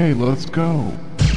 Okay, let's go.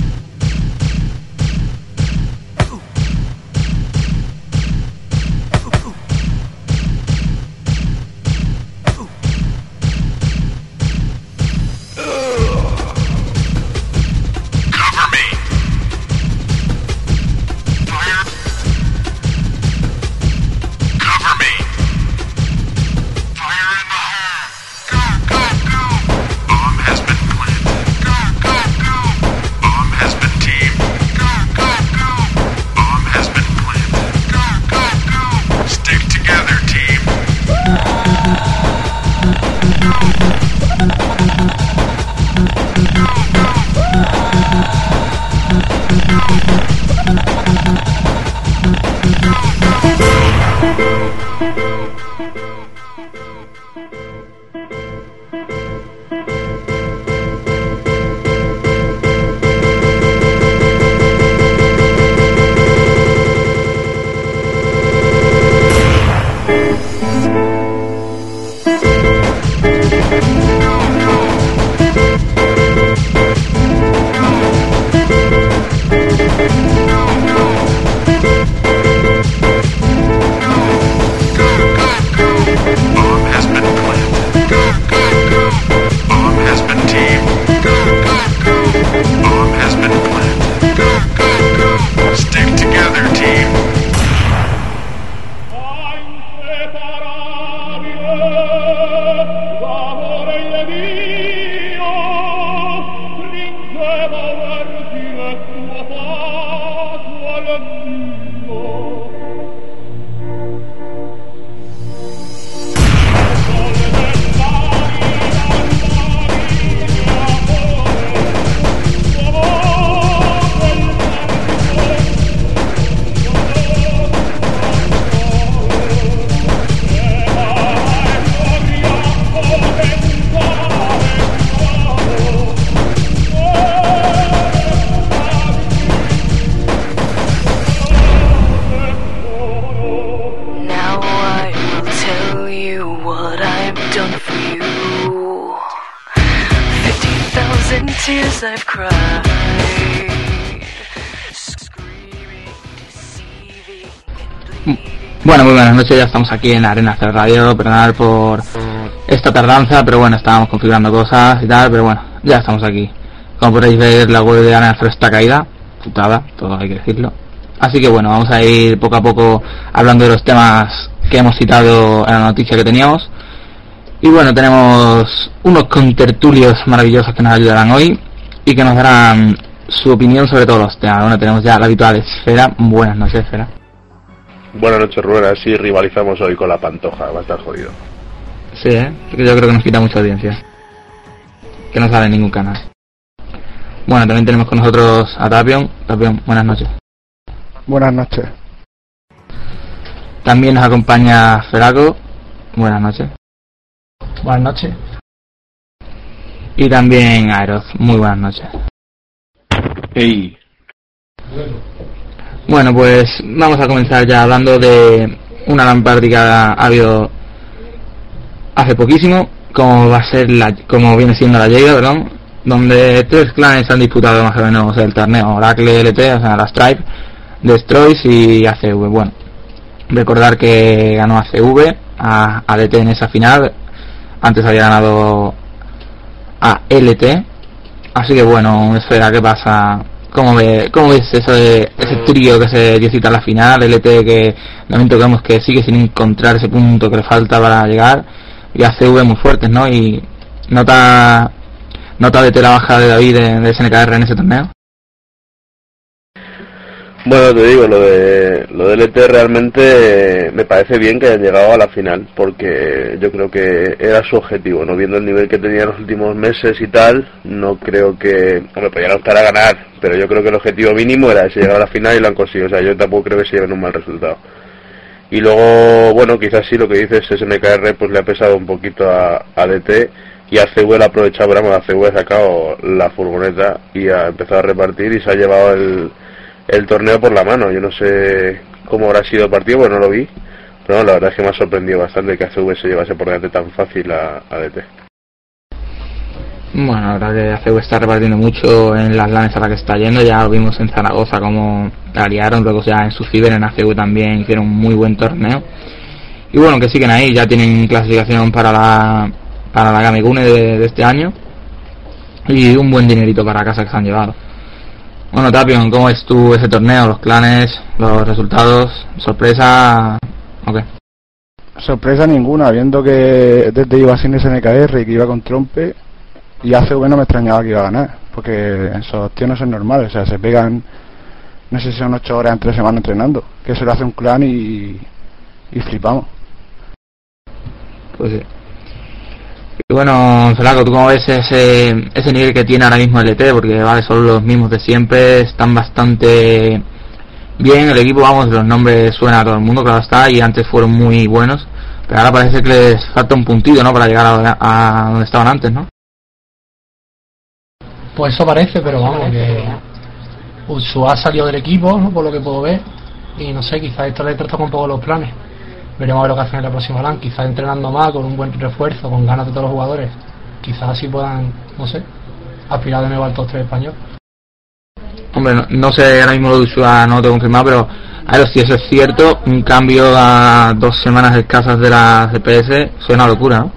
Bueno, muy buenas noches, ya estamos aquí en Arena C Radio, perdonad por esta tardanza, pero bueno, estábamos configurando cosas y tal, pero bueno, ya estamos aquí. Como podéis ver, la web de Arena C está caída, putada, todo hay que decirlo. Así que bueno, vamos a ir poco a poco hablando de los temas que hemos citado en la noticia que teníamos. Y bueno, tenemos unos contertulios maravillosos que nos ayudarán hoy y que nos darán su opinión sobre todos los temas. Bueno, tenemos ya la habitual Esfera. Buenas noches, Esfera. Buenas noches, Rubén. Así rivalizamos hoy con la Pantoja, va a estar jodido. Sí, porque yo creo que nos quita mucha audiencia, que no sale en ningún canal. Bueno, también tenemos con nosotros a Tapion. Tapion, buenas noches. Buenas noches. También nos acompaña Feraco. Buenas noches. Buenas noches. Y también Aeroz. Muy buenas noches. Hey. Bueno, pues vamos a comenzar ya hablando de una LAN party que ha habido hace poquísimo, como va a ser como viene siendo la Lleida, perdón, donde tres clanes han disputado más o menos el torneo Oracle LT, o sea, la Stripe, Destroys y ACV. Bueno, recordar que ganó ACV a LT en esa final, antes había ganado a LT, así que bueno, Esfera, ¿qué pasa? ¿Cómo ves ese trío que se dio cita a la final? LT, que de momento vemos que sigue sin encontrar ese punto que le falta para llegar, y ACV muy fuertes, ¿no? Y nota de la baja de David de SNKR en ese torneo. Bueno, te digo, lo de LT realmente me parece bien que hayan llegado a la final, porque yo creo que era su objetivo, ¿no? Viendo el nivel que tenía en los últimos meses y tal, no creo que... Hombre, podían optar a ganar, pero yo creo que el objetivo mínimo era ese, llegar a la final y lo han conseguido. O sea, yo tampoco creo que se lleven un mal resultado. Y luego, bueno, quizás sí lo que dices, SNKR pues le ha pesado un poquito a LT, y ACV lo ha aprovechado, pero vamos, ACV ha sacado la furgoneta y ha empezado a repartir y se ha llevado el torneo por la mano. Yo no sé cómo habrá sido el partido, porque no lo vi, pero no, la verdad es que me ha sorprendido bastante que ACV se llevase por delante tan fácil a DT. Bueno, la verdad que ACV está repartiendo mucho en las LANes a la que está yendo. Ya lo vimos en Zaragoza como la liaron, luego ya en su ciber en ACV también hicieron un muy buen torneo. Y bueno, que siguen ahí, ya tienen clasificación para la Gamegune de este año. Y un buen dinerito para casa que se han llevado. Bueno, Tapion, ¿cómo ves tú ese torneo? Los clanes, los resultados, sorpresa, ¿o qué? Sorpresa ninguna, viendo que desde iba sin SNKR y que iba con Trompe, y ACV no me extrañaba que iba a ganar, porque esos tíos no son normales, o sea, se pegan, no sé si son 8 horas en 3 semanas entrenando, que eso lo hace un clan y flipamos. Pues sí. Y bueno, Zelaco, ¿tú cómo ves ese nivel que tiene ahora mismo el LT? Porque vale, son los mismos de siempre, están bastante bien, el equipo, vamos, los nombres suenan a todo el mundo, claro está, y antes fueron muy buenos, pero ahora parece que les falta un puntito, ¿no?, para llegar a donde estaban antes, ¿no? Pues eso parece, pero vamos, que Ursua ha salido del equipo, ¿no?, por lo que puedo ver, y no sé, quizás esto le trastoca un poco los planes. Veremos a ver lo que hacen en la próxima LAN, quizás entrenando más, con un buen refuerzo, con ganas de todos los jugadores, quizás así puedan, no sé, aspirar de nuevo al top 3 español. Hombre, no sé, ahora mismo lo de Ursua no lo tengo confirmado, pero a ver si eso es cierto, un cambio a 2 semanas escasas de la CPS suena a locura, ¿no?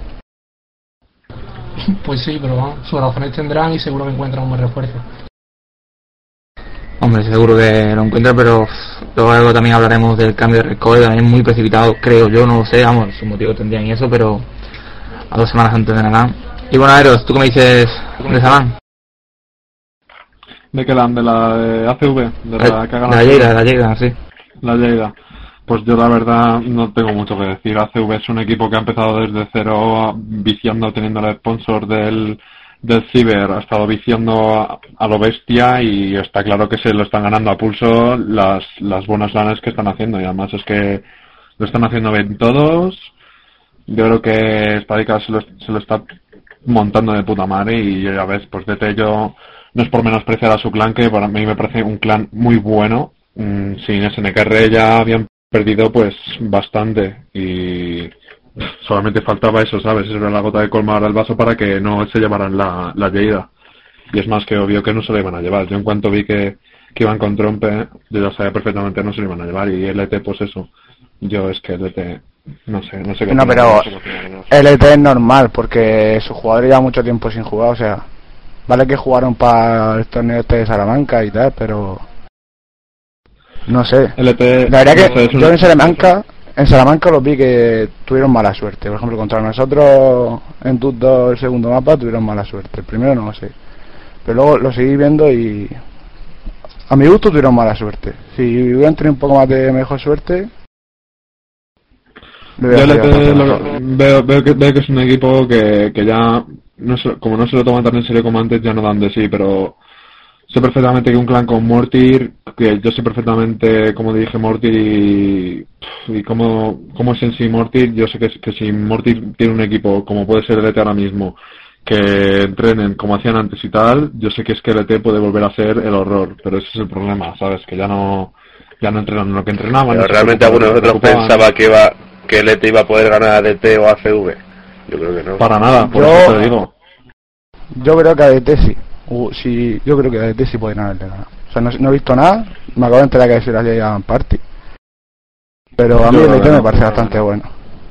Pues sí, pero bueno, sus razones tendrán y seguro que encuentran un buen refuerzo. Hombre, seguro que lo encuentra, pero luego también hablaremos del cambio de record, también muy precipitado, creo yo, no lo sé, vamos, sus motivos tendrían y eso, pero a 2 semanas antes de la LAN. Y bueno, Aeros, ¿tú qué me dices de esa LAN? ¿De qué LAN? ¿De la de ACV? ¿De la que haga la Lleida, sí. La Lleida. Pues yo la verdad no tengo mucho que decir. ACV es un equipo que ha empezado desde cero, viciando, teniendo el sponsor del Ciber, ha estado viciando a lo bestia y está claro que se lo están ganando a pulso las buenas lanes que están haciendo, y además es que lo están haciendo bien todos. Yo creo que Spadica se lo está montando de puta madre, y ya ves, pues DT yo no es por menospreciar a su clan, que para mí me parece un clan muy bueno. Sin SNKR ya habían perdido pues bastante y solamente faltaba eso, ¿sabes? Eso era la gota de colmar el vaso para que no se llevaran la Lleida. Y es más que obvio que no se lo iban a llevar. Yo en cuanto vi que iban con Trompe, yo ya sabía perfectamente que no se lo iban a llevar. Y LT, pues eso. Yo es que LT, no sé qué. No, pero LT es normal, porque su jugador lleva mucho tiempo sin jugar, o sea, vale que jugaron para el torneo de Salamanca y tal, pero no sé. LT, la verdad no que sé, yo en Salamanca los vi que tuvieron mala suerte. Por ejemplo, contra nosotros en TUT 2 el segundo mapa tuvieron mala suerte. El primero no lo sé, pero luego lo seguí viendo y a mi gusto tuvieron mala suerte. Si hubieran tenido un poco más de mejor suerte, yo veo que es un equipo que ya como no se lo toman tan en serio como antes, ya no dan de sí, pero sé perfectamente que un clan con Mortir, que yo sé perfectamente cómo dirige Mortir y cómo es en sí Mortir. Yo sé que si Mortir tiene un equipo como puede ser LT ahora mismo, que entrenen como hacían antes y tal, yo sé que es que LT puede volver a ser el horror, pero ese es el problema, ¿sabes? Que ya no entrenan lo que entrenaban. Pero realmente alguno de nosotros pensaba que LT iba a poder ganar a DT o a ACV. Yo creo que no. Para nada, por eso te digo. Yo creo que a DT sí. Sí, yo creo que a DT sí pueden haberle ganado. O sea, no he visto nada, me acabo de enterar que se las llevan party. Pero a mí el LT me parece bastante bueno.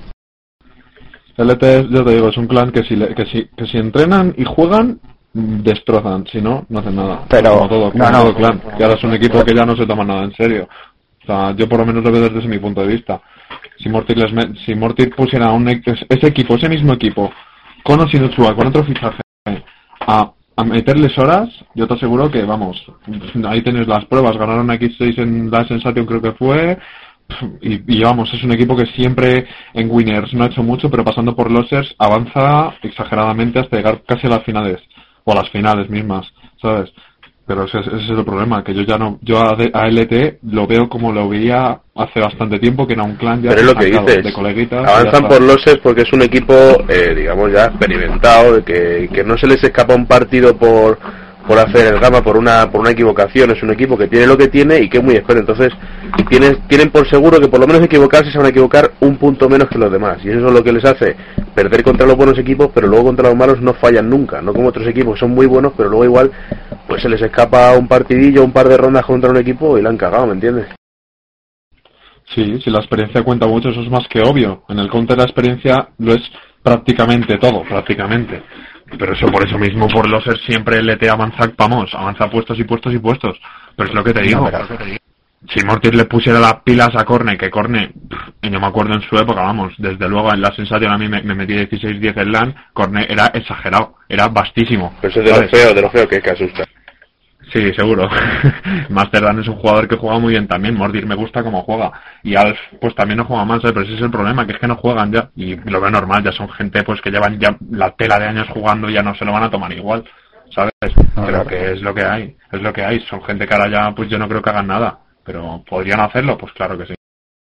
El LT, yo te digo, es un clan que si entrenan y juegan, destrozan. Si no, no hacen nada. Pero como todo clan. Y ahora es un equipo que ya no se toma nada en serio. O sea, yo por lo menos lo veo desde mi punto de vista. Si Mortir pusiera ese mismo equipo, con o sin Ursua, con otro fichaje, a meterles horas, yo te aseguro que, vamos, ahí tenéis las pruebas. Ganaron a X6 en la Sensation, creo que fue, y vamos, es un equipo que siempre en Winners no ha hecho mucho, pero pasando por losers avanza exageradamente hasta llegar casi a las finales, o a las finales mismas, ¿sabes? Pero ese es el problema, que yo a LT lo veo como lo veía hace bastante tiempo, que era un clan ya. Pero es lo que dices, de coleguitas. avanzan por losers porque es un equipo, digamos ya experimentado, de que no se les escapa un partido por hacer el gama, por una equivocación. Es un equipo que tiene lo que tiene y que es muy experto. Entonces y tienen por seguro que por lo menos equivocarse se van a equivocar un punto menos que los demás, y eso es lo que les hace perder contra los buenos equipos, pero luego contra los malos no fallan nunca, no como otros equipos que son muy buenos, pero luego igual pues se les escapa un partidillo, un par de rondas contra un equipo y la han cagado, ¿me entiendes? Sí, si la experiencia cuenta mucho, eso es más que obvio. En el counter la experiencia lo es prácticamente todo, prácticamente. Pero eso por eso mismo, por loser siempre LT avanza, vamos, avanza puestos y puestos y puestos. Pero es lo que te digo. Si Mortis le pusiera las pilas a Corne, que Corne, y yo me acuerdo en su época, vamos, desde luego en la sensación a mí me metí 16-10 en LAN, Corne era exagerado, era vastísimo. Pero eso es de lo feo que asusta. Sí, seguro. Masterdan es un jugador que juega muy bien también. Mordir me gusta como juega. Y Alf, pues también no juega mal, ¿sabes? Pero ese es el problema, que es que no juegan ya. Y lo veo normal, ya son gente pues que llevan ya la tela de años jugando y ya no se lo van a tomar igual, ¿sabes? Pero que es lo que hay, es lo que hay. Son gente que ahora ya, pues yo no creo que hagan nada. Pero ¿podrían hacerlo? Pues claro que sí.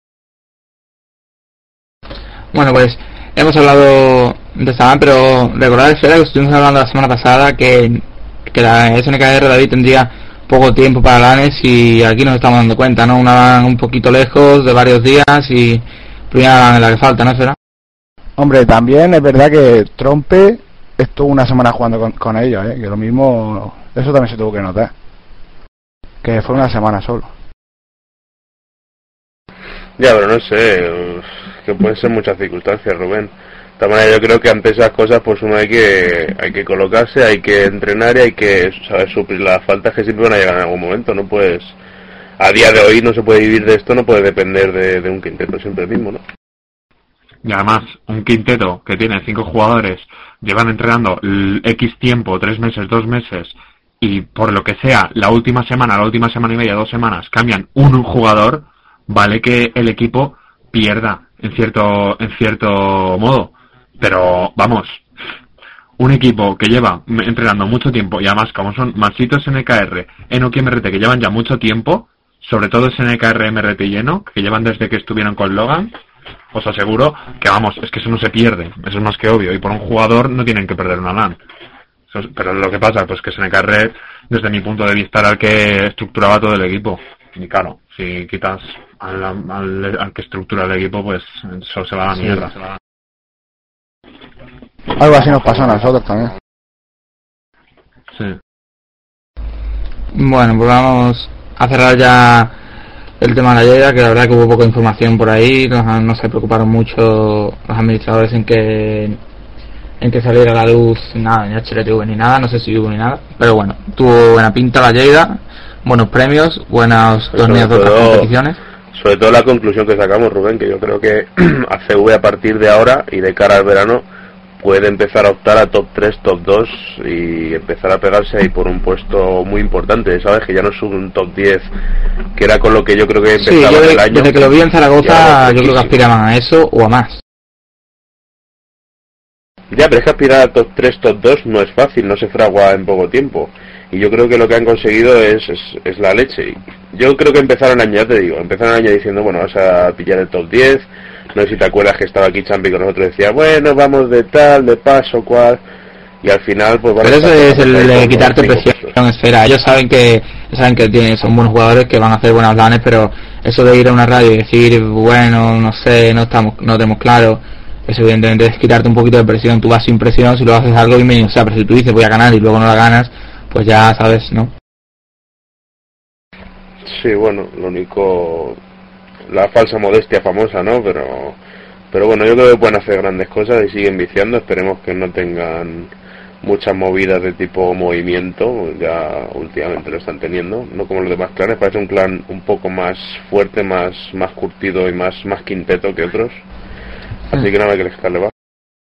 Bueno, pues hemos hablado de Saban, pero recordad, Esfera, que estuvimos hablando la semana pasada que la SNKR David tendría poco tiempo para LANes y aquí nos estamos dando cuenta, ¿no? Una LAN un poquito lejos, de varios días y primera LAN en la que falta, ¿no, Esfera? Hombre, también es verdad que Trompe estuvo una semana jugando con ellos, que lo mismo, eso también se tuvo que notar, que fue una semana solo. Ya, pero no sé, que pueden ser muchas circunstancias, Rubén. De esta manera yo creo que ante esas cosas pues uno hay que colocarse, hay que entrenar y hay que saber suplir las faltas que siempre van a llegar en algún momento. No puedes, a día de hoy no se puede vivir de esto, no puede depender de un quinteto siempre mismo, ¿no? Y además, un quinteto que tiene 5 jugadores, llevan entrenando X tiempo, 3 meses, 2 meses, y por lo que sea, la última semana y media, 2 semanas, cambian un jugador, vale que el equipo pierda en cierto modo, pero vamos, un equipo que lleva entrenando mucho tiempo y además como son Masitos NKR, Enoki MRT que llevan ya mucho tiempo, sobre todo es NKR MRT y Eno, que llevan desde que estuvieron con Logan, os aseguro que vamos, es que eso no se pierde, eso es más que obvio, y por un jugador no tienen que perder una LAN. Pero lo que pasa pues que SNKR desde mi punto de vista era el que estructuraba todo el equipo, y claro, si quitas al que estructura el equipo, pues eso se va a la mierda. Sí. Algo así nos pasó a nosotros también. Sí. Bueno, pues vamos a cerrar ya el tema de la Lleida, que la verdad que hubo poca información por ahí, no se preocuparon mucho los administradores en que saliera a la luz nada, ni HLTV ni nada, no sé si hubo ni nada, pero bueno, tuvo buena pinta la Lleida, buenos premios, buenos torneos de otras competiciones. Sobre todo la conclusión que sacamos, Rubén, que yo creo que ACV a partir de ahora y de cara al verano puede empezar a optar a top 3, top 2 y empezar a pegarse ahí por un puesto muy importante, ¿sabes? Que ya no es un top 10, que era con lo que yo creo que empezaba el año. Desde que lo vi en Zaragoza, yo creo que aspiraban a eso o a más. Ya, pero es que aspirar a top 3, top 2 no es fácil, no se fragua en poco tiempo. Y yo creo que lo que han conseguido es la leche. Yo creo que empezaron el año, ya te digo, empezaron el año diciendo, bueno, vas a pillar el top 10. No sé si te acuerdas que estaba aquí Champi con nosotros, decía, bueno, vamos de tal, de paso, cual. Y al final, pues van. Pero eso es el de quitarte presión, Esfera. Ellos saben que son buenos jugadores, que van a hacer buenas lanes, pero eso de ir a una radio y decir, bueno, no sé, no tenemos claro, eso evidentemente es quitarte un poquito de presión. Tú vas sin presión, si lo haces algo bienvenido, o sea, pero si tú dices voy a ganar y luego no la ganas, pues ya sabes, ¿no? Sí, bueno, lo único, la falsa modestia famosa, ¿no? Pero bueno, yo creo que pueden hacer grandes cosas y siguen viciando. Esperemos que no tengan muchas movidas de tipo movimiento, ya últimamente lo están teniendo, no como los demás clanes. Parece un clan un poco más fuerte, más curtido y más quinteto que otros, así que nada hay que les va.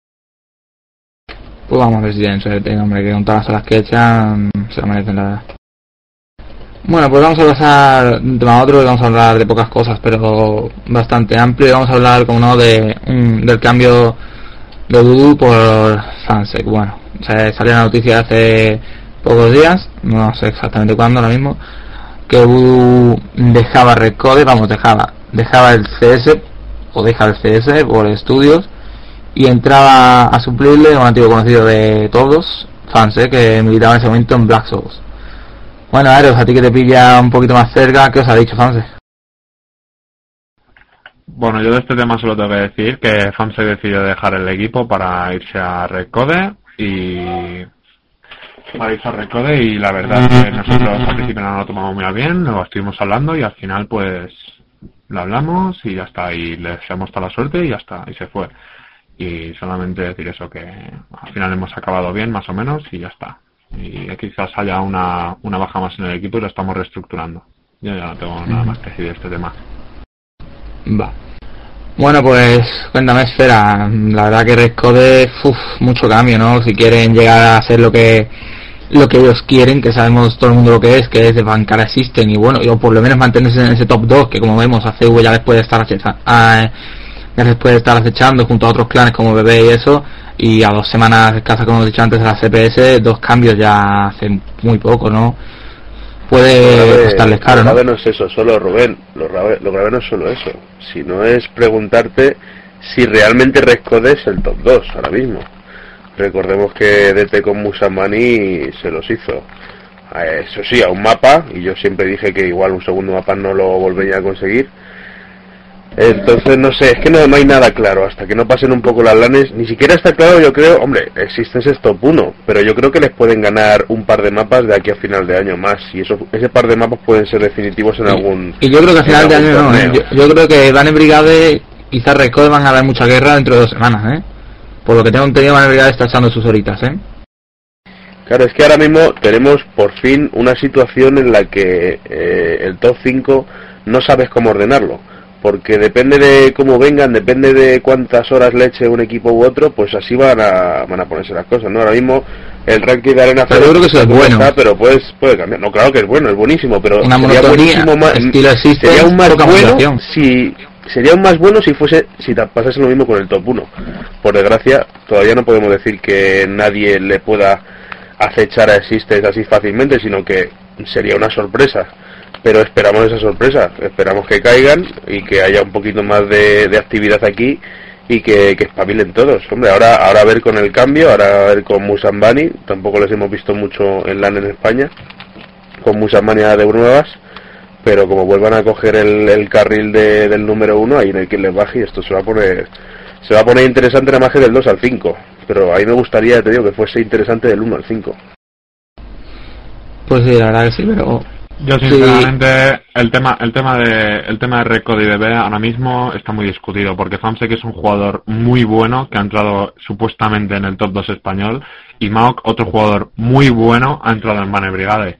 Pues vamos a ver si tienen suerte, hombre, que con todas las horas que echan se lo merecen, la verdad. Bueno, pues vamos a pasar de un tema a otro y vamos a hablar de pocas cosas, pero bastante amplio, y vamos a hablar, como no, del cambio de Voodoo por Fansec. Bueno, salió la noticia hace pocos días, no sé exactamente cuándo ahora mismo, que Voodoo dejaba Recode, dejaba el CS, o deja el CS por estudios, y entraba a suplirle un antiguo conocido de todos, Fansec, que militaba en ese momento en Black Souls. Bueno, Aros, a ti que te pilla un poquito más cerca, ¿qué os ha dicho Fansec? Bueno, yo de este tema solo tengo que decir que FAMSEC decidió dejar el equipo para irse a Redcode y la verdad es que nosotros al principio no lo tomamos muy bien, lo estuvimos hablando y al final pues lo hablamos y ya está, y le deseamos toda la suerte y ya está, y se fue. Y solamente decir eso, que al final hemos acabado bien más o menos y ya está. Y quizás haya una baja más en el equipo y lo estamos reestructurando. Yo ya no tengo nada más que decir de este tema. Va. Bueno, pues cuéntame, Esfera. La verdad que Redcode, mucho cambio, ¿no? Si quieren llegar a hacer lo que ellos quieren, que sabemos todo el mundo lo que es de bancar a System y bueno, o por lo menos mantenerse en ese top 2, que como vemos a CV ya después de estar acechando junto a otros clanes como BB y eso, y a 2 semanas escasas, como hemos dicho antes, de la CPS, 2 cambios ya hace muy poco, ¿no? Puede costarles caro, ¿no? Lo grave no es eso, solo Rubén, lo grave no es solo eso, sino es preguntarte si realmente Redcode es el top 2 ahora mismo. Recordemos que DT con Musamani se los hizo, eso sí, a un mapa, y yo siempre dije que igual un segundo mapa no lo volvería a conseguir. Entonces no sé, es que no hay nada claro hasta que no pasen un poco las lanes. Ni siquiera está claro, yo creo, hombre, existen ese top 1, pero yo creo que les pueden ganar un par de mapas de aquí a final de año más, y ese par de mapas pueden ser definitivos en algún. Y yo creo que a final de año no, yo creo que Banner Brigade, quizás Redcode van a dar mucha guerra dentro de 2 semanas, por lo que tengo entendido, Banner Brigade está echando sus horitas, Claro, es que ahora mismo tenemos por fin una situación en la que el top 5 no sabes cómo ordenarlo, porque depende de cómo vengan, depende de cuántas horas le eche un equipo u otro, pues así van a ponerse las cosas, ¿no? Ahora mismo el ranking de Arena pero yo creo que eso es bueno, está, pero puede cambiar. No, claro que es bueno, es buenísimo, pero una sería buenísimo más, sería un más bueno sería un más bueno si pasase lo mismo con el top 1. Por desgracia, todavía no podemos decir que nadie le pueda acechar a Existence así fácilmente, sino que sería una sorpresa. Pero esperamos esa sorpresa, esperamos que caigan y que haya un poquito más de actividad aquí y que espabilen todos. Hombre, ahora a ver con el cambio, ahora a ver con Musambani, tampoco les hemos visto mucho en LAN en España, con Musambani de nuevas, pero como vuelvan a coger el carril del número 1, ahí no hay quien les baje y esto se va a poner interesante nada más que del 2 al 5, pero ahí me gustaría, te digo, que fuese interesante del 1 al 5. Pues sí, la verdad que sí, pero yo sinceramente el tema de Redcode y BB ahora mismo está muy discutido, porque FAMSEC es un jugador muy bueno que ha entrado supuestamente en el top 2 español, y Maok, otro jugador muy bueno, ha entrado en Banner Brigade.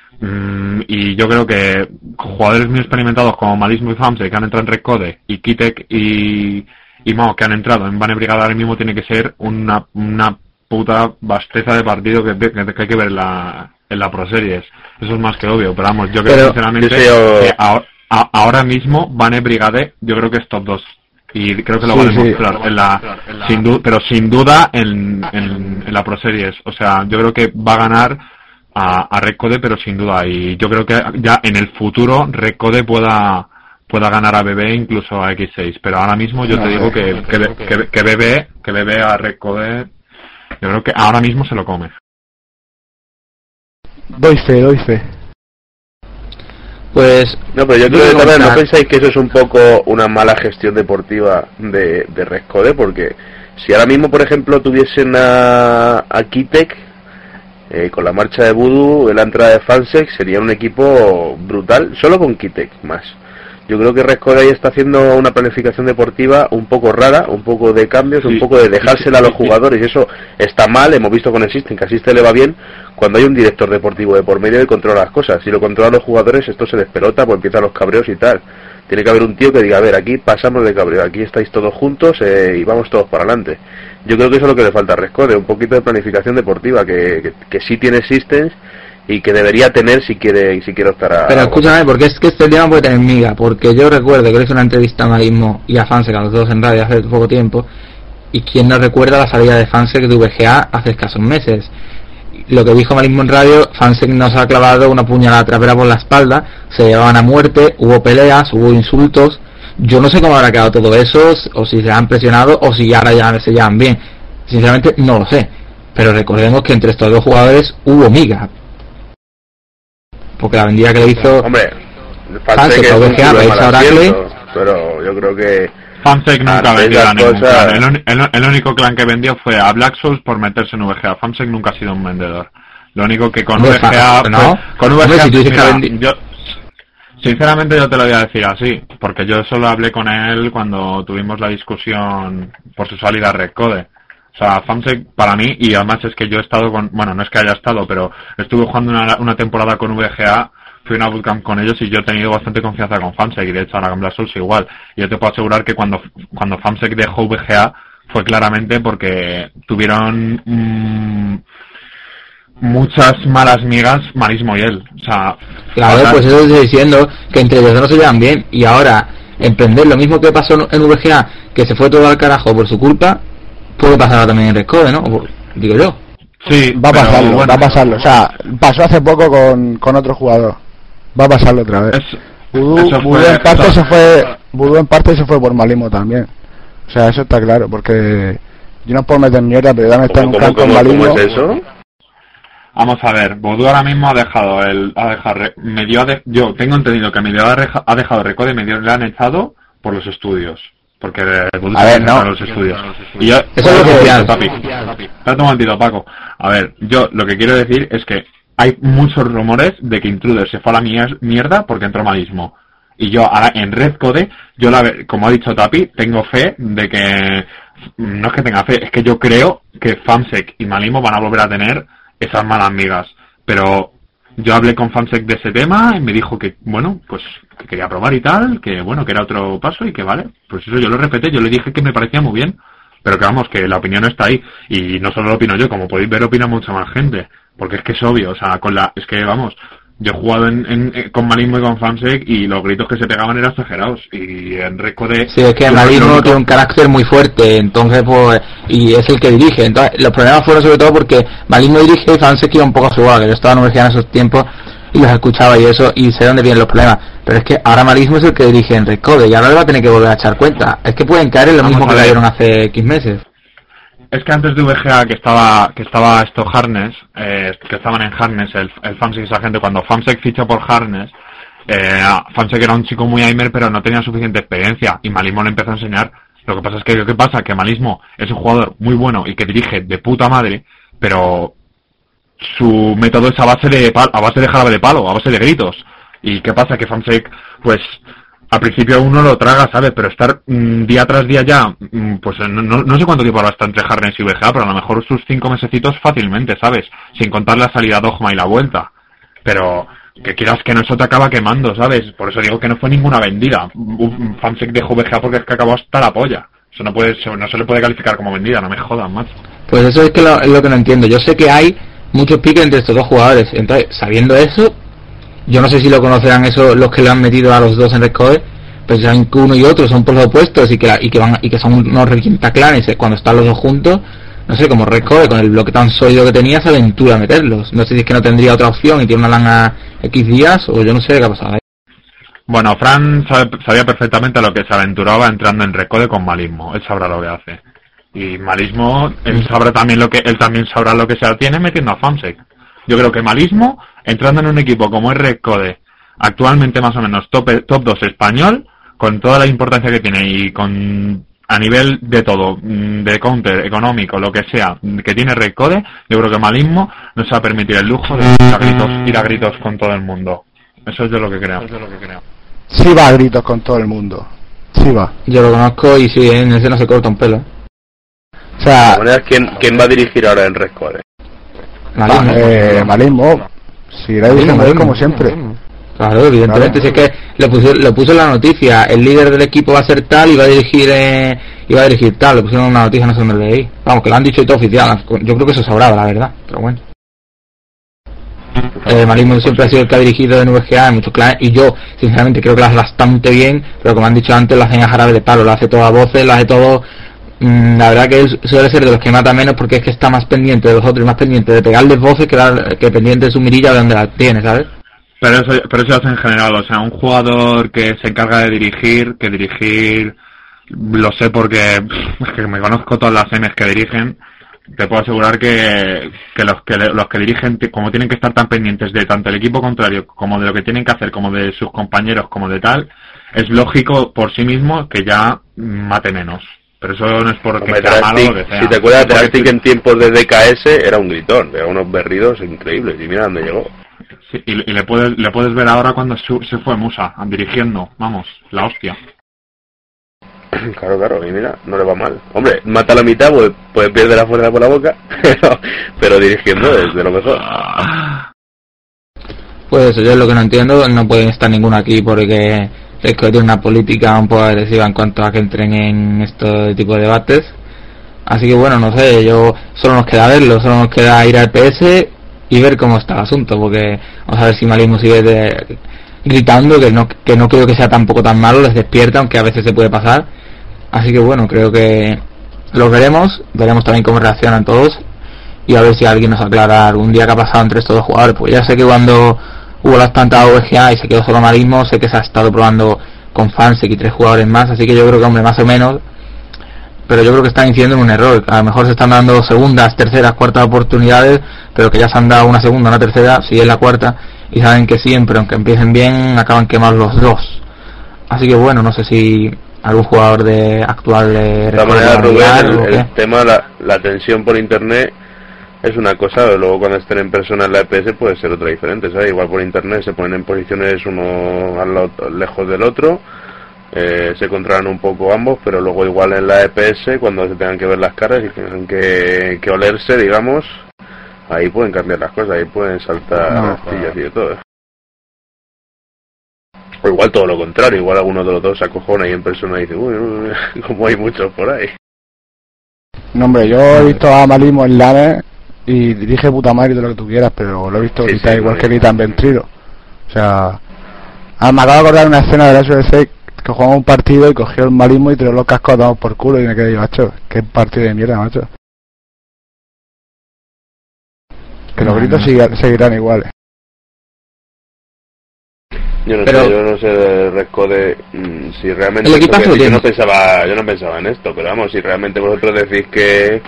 Y yo creo que jugadores muy experimentados como Malismo y FAMSEC que han entrado en Redcode, y Kitek y Maok que han entrado en Banner Brigade ahora mismo, tiene que ser una puta basteza de partido que hay que ver en la Pro Series. Eso es más que obvio, pero vamos, yo creo sinceramente que ahora mismo Banner Brigade yo creo que es top 2 y creo que lo va a demostrar pero sin duda en la Pro Series. O sea, yo creo que va a ganar a Redcode, pero sin duda, y yo creo que ya en el futuro Redcode pueda ganar a BB, incluso a X6, pero ahora mismo yo te digo que BB a Redcode, yo creo que ahora mismo se lo come. Doy fe. Pues no, pero yo creo que también, ¿no pensáis que eso es un poco una mala gestión deportiva de Redcode? Porque si ahora mismo, por ejemplo, tuviesen a Kitek con la marcha de Voodoo, la entrada de FAMSEC, sería un equipo brutal, solo con Kitek más. Yo creo que Redcode ahí está haciendo una planificación deportiva un poco rara, un poco de cambios, un poco de dejársela a los jugadores, y eso está mal. Hemos visto con System que a System le va bien cuando hay un director deportivo de por medio que controla las cosas. Si lo controlan los jugadores, esto se despelota, pues empiezan los cabreos y tal. Tiene que haber un tío que diga, a ver, aquí pasamos de cabreo, aquí estáis todos juntos y vamos todos para adelante. Yo creo que eso es lo que le falta a Redcode, un poquito de planificación deportiva, que sí tiene Systems y que debería tener si quiere optar a... Pero escúchame, porque es que este tema puede tener miga, porque yo recuerdo que le hice una entrevista a Malismo y a FAMSEC, a los dos en radio hace poco tiempo, y quién no recuerda la salida de FAMSEC de VGA hace escasos meses. Lo que dijo Malismo en radio, FAMSEC nos ha clavado una puñalada trapera por la espalda, se llevaban a muerte, hubo peleas, hubo insultos. Yo no sé cómo habrá quedado todo eso, o si se han presionado, o si ahora ya se llevan bien. Sinceramente no lo sé, pero recordemos que entre estos dos jugadores hubo miga, porque la vendida que le hizo hombre, FAMSEC a VGA, pero yo creo que Famsec nunca vendió a ningún cosas... clan. El único clan que vendió fue a Black Souls por meterse en VGA. Famsec nunca ha sido un vendedor. Lo único que con VGA... ¿no? Con VGA... Hombre, si tú dices mira, sinceramente yo te lo voy a decir así, porque yo solo hablé con él cuando tuvimos la discusión por su salida a Red Code. O sea, Famsec para mí, y además es que yo he estado con... Bueno, no es que haya estado, pero estuve jugando una temporada con VGA, fui a una bootcamp con ellos y yo he tenido bastante confianza con Famsec, y de hecho ahora con Black Souls igual. Y yo te puedo asegurar que cuando Famsec dejó VGA fue claramente porque tuvieron muchas malas migas Malismo y él. O sea... Claro, pues eso estoy diciendo, que entre ellos no se llevan bien, y ahora emprender lo mismo que pasó en VGA, que se fue todo al carajo por su culpa, puede pasar también en Red Code, ¿no? Digo yo. Sí, va a pasarlo, bueno, va a pasarlo. O sea, pasó hace poco con otro jugador. Va a pasarlo otra vez. Vudú en parte se fue por Malismo también. O sea, eso está claro, porque yo no puedo meter mierda, pero ya me está en un campo en Malismo. ¿Cómo es eso? Vamos a ver, Vudú ahora mismo yo tengo entendido que medio ha dejado Red Code y medio le han echado por los estudios. Porque Vudú se no. Los estudios. Y yo, eso es lo que decía Papi. Espérate un momentito, Paco. A ver, yo lo que quiero decir es que hay muchos rumores de que Intruder se fue a la mierda porque entró Malismo. Y yo ahora en Red Code, como ha dicho Tapi, tengo fe de que... No es que tenga fe, es que yo creo que Famsec y Malismo van a volver a tener esas malas migas. Pero yo hablé con Famsec de ese tema y me dijo que, bueno, pues que quería probar y tal, que bueno, que era otro paso y que vale. Pues eso yo lo respeté, yo le dije que me parecía muy bien. Pero que vamos, que la opinión está ahí. Y no solo lo opino yo, como podéis ver, opina mucha más gente. Porque es que es obvio, o sea, es que vamos, yo he jugado con Malismo y con Famsec y los gritos que se pegaban eran exagerados. Y en Red Code... Sí, es que Malismo tiene un carácter muy fuerte, entonces pues, y es el que dirige. Entonces, los problemas fueron sobre todo porque Malismo dirige y Famsec iba un poco a su bola, que yo estaba en la universidad en esos tiempos y los escuchaba y eso, y sé dónde vienen los problemas. Pero es que ahora Malismo es el que dirige en Red Code y ahora le va a tener que volver a echar cuenta. Es que pueden caer en lo mismo que cayeron hace X meses. Es que antes de VGA que estaba esto Harness, que estaban en Harness, el Famsec y esa gente, cuando Famsec fichó por Harness, Famsec era un chico muy aimer pero no tenía suficiente experiencia y Malismo le empezó a enseñar. Lo que pasa es que Malismo es un jugador muy bueno y que dirige de puta madre, pero su método es a base de jarabe de palo, a base de gritos. Y qué pasa que Famsec, pues al principio uno lo traga, ¿sabes? Pero estar día tras día ya, pues no sé cuánto tiempo ahora está entre Harness y VGA, pero a lo mejor sus 5 mesecitos fácilmente, ¿sabes? Sin contar la salida a Dogma y la vuelta. Pero que quieras que no, eso te acaba quemando, ¿sabes? Por eso digo que no fue ninguna vendida. Famsec dejó VGA porque es que acabó hasta la polla. Eso no se le puede calificar como vendida, no me jodan, macho. Pues eso es lo que no entiendo. Yo sé que hay muchos piques entre estos dos jugadores. Entonces, sabiendo eso, yo no sé si lo conocerán eso los que le han metido a los dos en Red Code, pero saben que uno y otro son por los opuestos y que son unos requintaclanes cuando están los dos juntos. No sé, como Red Code, con el bloque tan sólido que tenía, se aventura a meterlos. No sé si es que no tendría otra opción y tiene una lana X días, o yo no sé qué ha pasado ahí. Bueno, Fran sabía perfectamente a lo que se aventuraba entrando en Red Code con Malismo. Él sabrá lo que hace. Y Malismo, él también sabrá lo que se atiene metiendo a Famsec. Yo creo que Malismo, entrando en un equipo como es Red Code, actualmente más o menos top 2 español, con toda la importancia que tiene y a nivel de todo, de counter, económico, lo que sea, que tiene Red Code, yo creo que Malismo no se va a permitir el lujo de ir a gritos con todo el mundo. Eso es yo lo que creo. Sí va a gritos con todo el mundo. Sí va. Yo lo conozco y sí, en ese no se corta un pelo. O sea, ¿quién va a dirigir ahora en Red Code? Malismo. Seguirá dirigiendo él como siempre. Claro, evidentemente, si es que lo puso en la noticia, el líder del equipo va a ser tal y va a dirigir tal, lo pusieron en una noticia, no sé dónde leí. Vamos, que lo han dicho y todo oficial, yo creo que eso sabrá, la verdad, pero bueno. Malismo siempre ha sido el que ha dirigido en VGA en muchos clanes y yo sinceramente creo que lo hace bastante bien, pero como han dicho antes, lo hacen a jarabe de palo, lo hace todo a voces, lo hace todo. La verdad que él suele ser de los que mata menos porque es que está más pendiente de los otros y más pendiente de pegarles voces que pendiente de su mirilla de donde la tiene, ¿sabes? Pero eso hace en general, o sea, un jugador que se encarga de dirigir, lo sé porque es que me conozco todas las M's que dirigen, te puedo asegurar que los que dirigen, como tienen que estar tan pendientes de tanto el equipo contrario como de lo que tienen que hacer, como de sus compañeros, como de tal, es lógico por sí mismo que ya mate menos. Pero eso no es porque sea malo o lo que sea. Si te acuerdas de Arctic en tiempos de DKS, era un gritón, era unos berridos increíbles, y mira dónde llegó. Sí, y le puedes ver ahora cuando se fue Musa dirigiendo, vamos, la hostia. Claro, y mira, no le va mal. Hombre, mata la mitad, pues pierde la fuerza por la boca, pero dirigiendo es de lo mejor. Pues eso, yo es lo que no entiendo, no pueden estar ninguno aquí porque es que tiene una política un poco agresiva en cuanto a que entren en este tipo de debates. Así que bueno, no sé, solo nos queda verlo, solo nos queda ir al PS y ver cómo está el asunto, porque vamos a ver si Malismo sigue gritando, que no creo que sea tampoco tan malo, les despierta, aunque a veces se puede pasar. Así que bueno, creo que lo veremos también cómo reaccionan todos y a ver si alguien nos aclara algún día qué ha pasado entre estos dos jugadores, pues ya sé que cuando hubo las plantadas VGA y se quedó solo Malismo, sé que se ha estado probando con Fansec y 3 jugadores más, así que yo creo que, hombre, más o menos, pero yo creo que están incidiendo en un error. A lo mejor se están dando segundas, terceras, cuartas oportunidades, pero que ya se han dado una segunda, una tercera, si es la cuarta, y saben que siempre, aunque empiecen bien, acaban quemados los dos. Así que bueno, no sé si algún jugador actual de esta manera, Rubén, el tema, la tensión por internet es una cosa, luego cuando estén en persona en la EPS puede ser otra diferente, ¿sabes? Igual por internet se ponen en posiciones uno al lado, lejos del otro, se controlan un poco ambos, pero luego igual en la EPS, cuando se tengan que ver las caras y tengan que olerse, digamos, ahí pueden cambiar las cosas, ahí pueden saltar astillas y de todo. O igual todo lo contrario, igual alguno de los dos se acojona y en persona dice, uy, como hay muchos por ahí. No, hombre, yo he visto a Malismo en LANE y dirige puta madre y todo lo que tú quieras, pero lo he visto gritar igual que grita en Ventrilo. O sea, me acabo de acordar una escena de la SBC que jugamos un partido y cogió el Malismo y tiró los cascos a todos por culo y me quedé yo, macho, qué partido de mierda, macho. Que los gritos seguirán iguales. Yo no sé de Rescode si realmente yo no pensaba en esto, pero vamos, si realmente vosotros decís que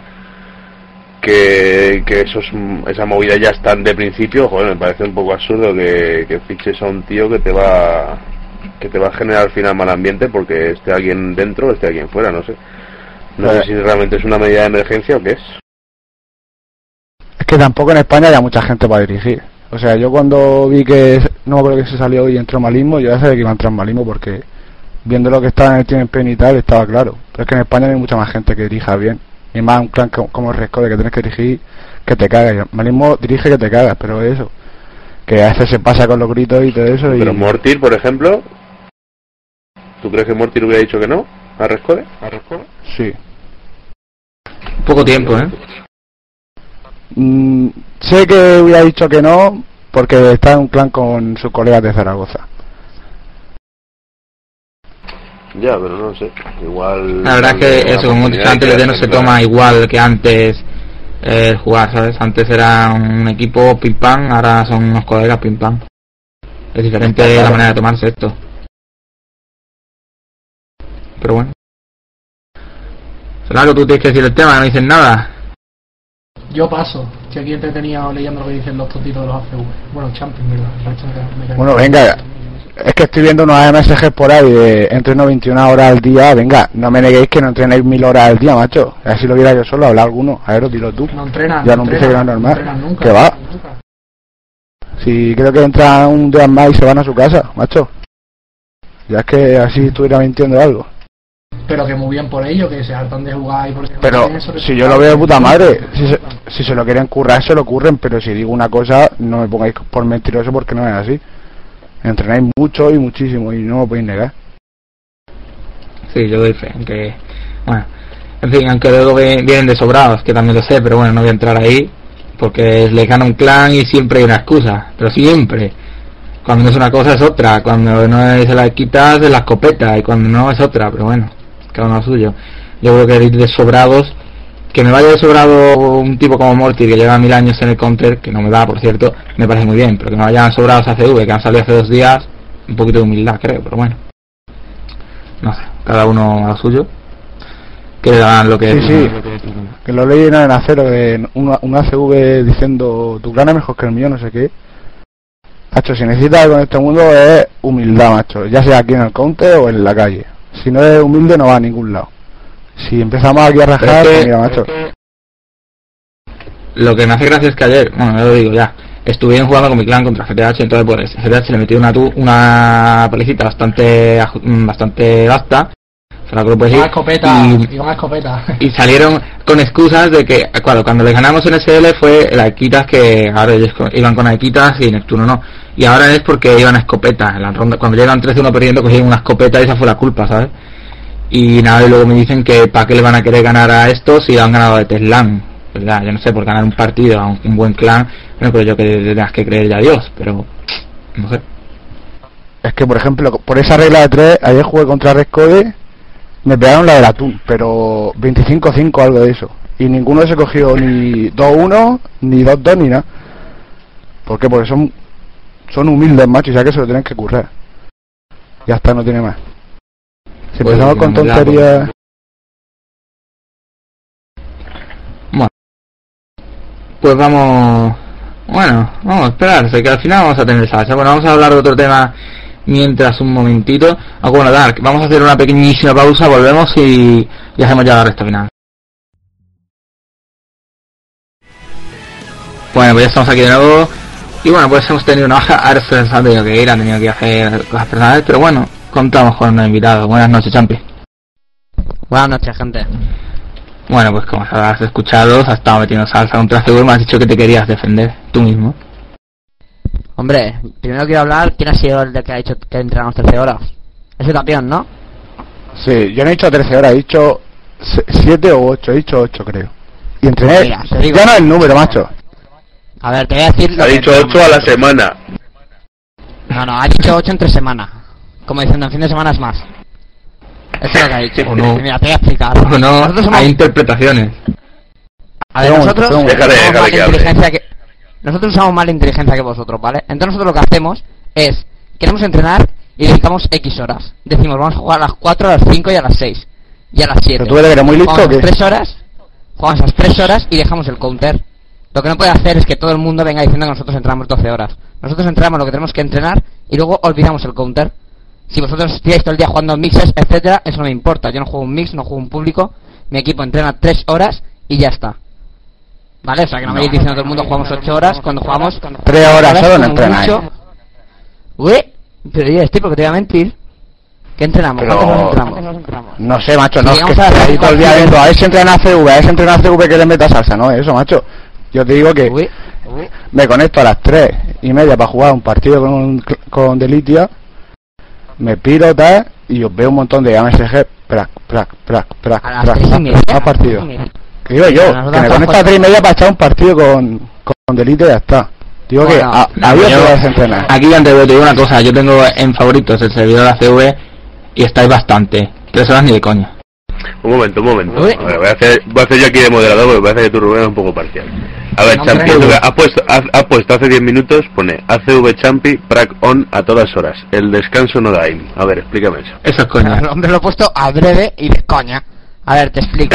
esa movida ya están de principio, joder, me parece un poco absurdo que fiches a un tío que te va a generar al final mal ambiente porque esté alguien dentro o esté alguien fuera, no sé. No sé si realmente es una medida de emergencia o qué es. Es que tampoco en España haya mucha gente para dirigir. O sea, yo cuando vi que, no me acuerdo que se salió y entró Malismo, yo ya sabía que iba a entrar Malismo porque viendo lo que estaba en el Team Pen y tal, estaba claro. Pero es que en España no hay mucha más gente que dirija bien. Y más un clan como Rescode que tienes que dirigir que te cagas. Malismo dirige que te cagas, pero eso. Que a veces se pasa con los gritos y todo eso. Pero Mortir, por ejemplo, ¿tú crees que Mortir hubiera dicho que no a Rescode? Sí. Poco tiempo, ¿eh? Sé que hubiera dicho que no porque está en un clan con sus colegas de Zaragoza. Ya, pero no sé, igual... La verdad es que eso, como he dicho antes, el no se toma igual que antes jugar, ¿sabes? Antes era un equipo pim pam, ahora son unos colegas pim pam. Es diferente la manera de tomarse esto. Pero bueno. Claro, tú tienes que decir el tema, no dices nada. Yo paso, estoy aquí entretenido leyendo lo que dicen los tontitos de los ACV. Bueno, Champions, ¿verdad? Bueno, venga, es que estoy viendo unos MSGs por ahí de entreno 21 horas al día. Venga, no me neguéis que no entrenéis 1000 horas al día, macho. Así lo viera yo solo, hablar alguno. A ver, dilo tú. No entrenan. Ya no empieza a normal. No entrenan nunca. ¿Qué va? Si creo que entran un día más y se van a su casa, macho. Ya es que así estuviera mintiendo algo. Pero que muy bien por ello, que se hartan de jugar y por ejemplo... Pero si yo lo veo de puta madre, si se lo quieren currar, se lo curren, pero si digo una cosa, no me pongáis por mentiroso porque no es así. Entrenáis mucho y muchísimo y no lo podéis negar. Sí, yo doy fe, aunque... Bueno, en fin, aunque luego vienen de sobrados, que también lo sé, pero bueno, no voy a entrar ahí, porque le gana un clan y siempre hay una excusa, pero siempre. Cuando no es una cosa es otra, cuando no se la quitas es la escopeta y cuando no es otra, pero bueno, cada uno suyo. Yo creo que de sobrados, que me vaya de sobrado un tipo como Morty que lleva 1000 años en el counter, que no me va, por cierto, me parece muy bien, pero que me vayan sobrados a CV, que han salido hace 2 días, un poquito de humildad creo, pero bueno. No sé, cada uno a lo suyo. Que le dan lo que... Sí. que lo leí en Acero, de un ACV diciendo tu clan es mejor que el mío, no sé qué. Macho, si necesitas algo en este mundo es humildad, macho, ya sea aquí en el counter o en la calle. Si no eres humilde no va a ningún lado. Si empezamos aquí a rajar, pues mira, macho. Lo que me hace gracia es que ayer, bueno, ya lo digo ya, estuve jugando con mi clan contra GTH, entonces pues GTH le metió una palicita bastante vasta, o sea, puedes Iban decir, a escopeta. y salieron con excusas de que cuando les ganamos en SL fue la Equitas, que ahora ellos iban con Equitas y Neptuno no, y ahora es porque iban a escopeta en la ronda, cuando llegan 13-1 perdiendo cogieron una escopeta y esa fue la culpa, ¿sabes? Y nada, y luego me dicen que para qué le van a querer ganar a estos si han ganado de Teslan. ¿Verdad? Yo no sé, por ganar un partido a un buen clan, no creo yo que tengas que creer ya a Dios, pero no sé. Es que, por ejemplo, por esa regla de 3, ayer jugué contra Red Code, me pegaron la del atún, pero 25-5 algo de eso. Y ninguno se cogió ni 2-1, ni 2-2, ni nada. ¿Por qué? Porque son humildes, macho, y ya que se lo tienen que currar. Ya está, no tiene más. Si Pues empezamos con tonterías... Pues vamos a esperar, sé que al final vamos a tener salsa. Bueno, vamos a hablar de otro tema mientras un momentito. Bueno, Dark, vamos a hacer una pequeñísima pausa, volvemos y hacemos ya la recta final. Bueno, pues ya estamos aquí de nuevo. Y bueno, pues hemos tenido una baja, ahora se han tenido que ir, han tenido que hacer cosas personales, pero bueno, contamos con un invitado. Buenas noches, Champi. Buenas noches, gente. Bueno, pues como has escuchado, has estado metiendo salsa contra CW, me has dicho que te querías defender, tú mismo. Hombre, primero quiero hablar, ¿quién ha sido el de que ha dicho que entrenamos 13 horas? Ese campeón, ¿no? Sí, yo no he dicho 13 horas, he dicho 7 o 8, he dicho 8 creo. Y entrené, Mira, te digo, ya no es el número, macho. A ver, te voy a decir... Ha dicho 8 a la semana. No, ha dicho 8 entre semana. Como diciendo, en fin de semana es más. Eso es lo que ha dicho. O no. Mira, te voy a explicar. O no, Nosotros somos... hay interpretaciones. A ver, nosotros Déjale usamos que más la hable. inteligencia que... Nosotros usamos más la inteligencia que vosotros, ¿vale? Entonces nosotros lo que hacemos es... Queremos entrenar y dedicamos X horas. Decimos, vamos a jugar a las 4, a las 5 y a las 6. Y a las 7. ¿Pero tú eres muy listo o qué? 3 horas, jugamos esas 3 horas y dejamos el counter. Lo que no puede hacer es que todo el mundo venga diciendo que nosotros entrenamos 12 horas. Nosotros entrenamos lo que tenemos que entrenar y luego olvidamos el counter. Si vosotros estáis todo el día jugando mixes, etcétera, eso no me importa. Yo no juego un mix, no juego un público. Mi equipo entrena 3 horas y ya está. ¿Vale? O sea, que no me vais diciendo todo el mundo jugamos 8 horas cuando jugamos 3 horas solo no como entrenáis. mucho. Uy, pero yo estoy porque te voy a mentir. ¿Qué entrenamos? Pero- ¿Cuántas horas entramos? No sé, macho, no, Si es que llegamos a estoy hacer ahí todo el día partidos- viendo, a ver si entrena ACV, a ver si entrena ACV que le meta salsa, no, eso, macho. Yo te digo que Uy, me conecto a las 3:30 para jugar un partido con Delitia, me piro tal, y os veo un montón de MSG, prac, a las 3:30. más partidos. Que digo yo, Nosotros que me estamos conecto a 3:30 para echar un partido con Delitia y ya está. Digo que Bueno, ahí os yo- podéis entrenar. Aquí antes te digo una cosa, yo tengo en favoritos el servidor de ACV y estáis bastante. 3 horas ni de coña. Un momento. Uy. A ver, voy a hacer yo aquí de moderador porque parece que tu Rubén es un poco parcial. A ver, No, Champi, creo. tú que has puesto hace 10 minutos, pone ACV Champi, prac on a todas horas. El descanso no da aim. A ver, explícame eso. Eso es coña. Hombre, lo he puesto a breve y de coña. A ver, te explico.